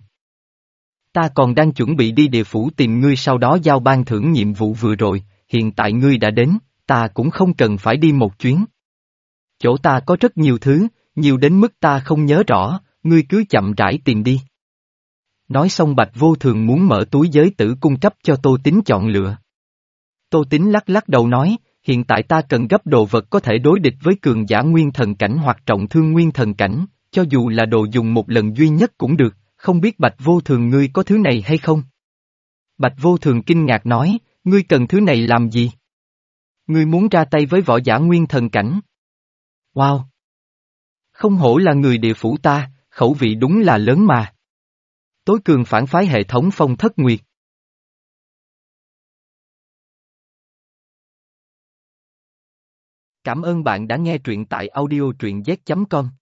Ta còn đang chuẩn bị đi địa phủ tìm ngươi sau đó giao ban thưởng nhiệm vụ vừa rồi, hiện tại ngươi đã đến, ta cũng không cần phải đi một chuyến. Chỗ ta có rất nhiều thứ, nhiều đến mức ta không nhớ rõ, ngươi cứ chậm rãi tìm đi. Nói xong bạch vô thường muốn mở túi giới tử cung cấp cho Tô Tín chọn lựa. Tô Tín lắc lắc đầu nói, hiện tại ta cần gấp đồ vật có thể đối địch với cường giả nguyên thần cảnh hoặc trọng thương nguyên thần cảnh, cho dù là đồ dùng một lần duy nhất cũng được, không biết bạch vô thường ngươi có thứ này hay không? Bạch vô thường kinh ngạc nói, ngươi cần thứ này làm gì? Ngươi muốn ra tay với võ giả nguyên thần cảnh? Wow! Không hổ là người địa phủ ta, khẩu vị đúng là lớn mà. Tối cường phản phái hệ thống Phong Thất Nguyệt. Cảm ơn bạn đã nghe truyện tại audio truyện z chấm com.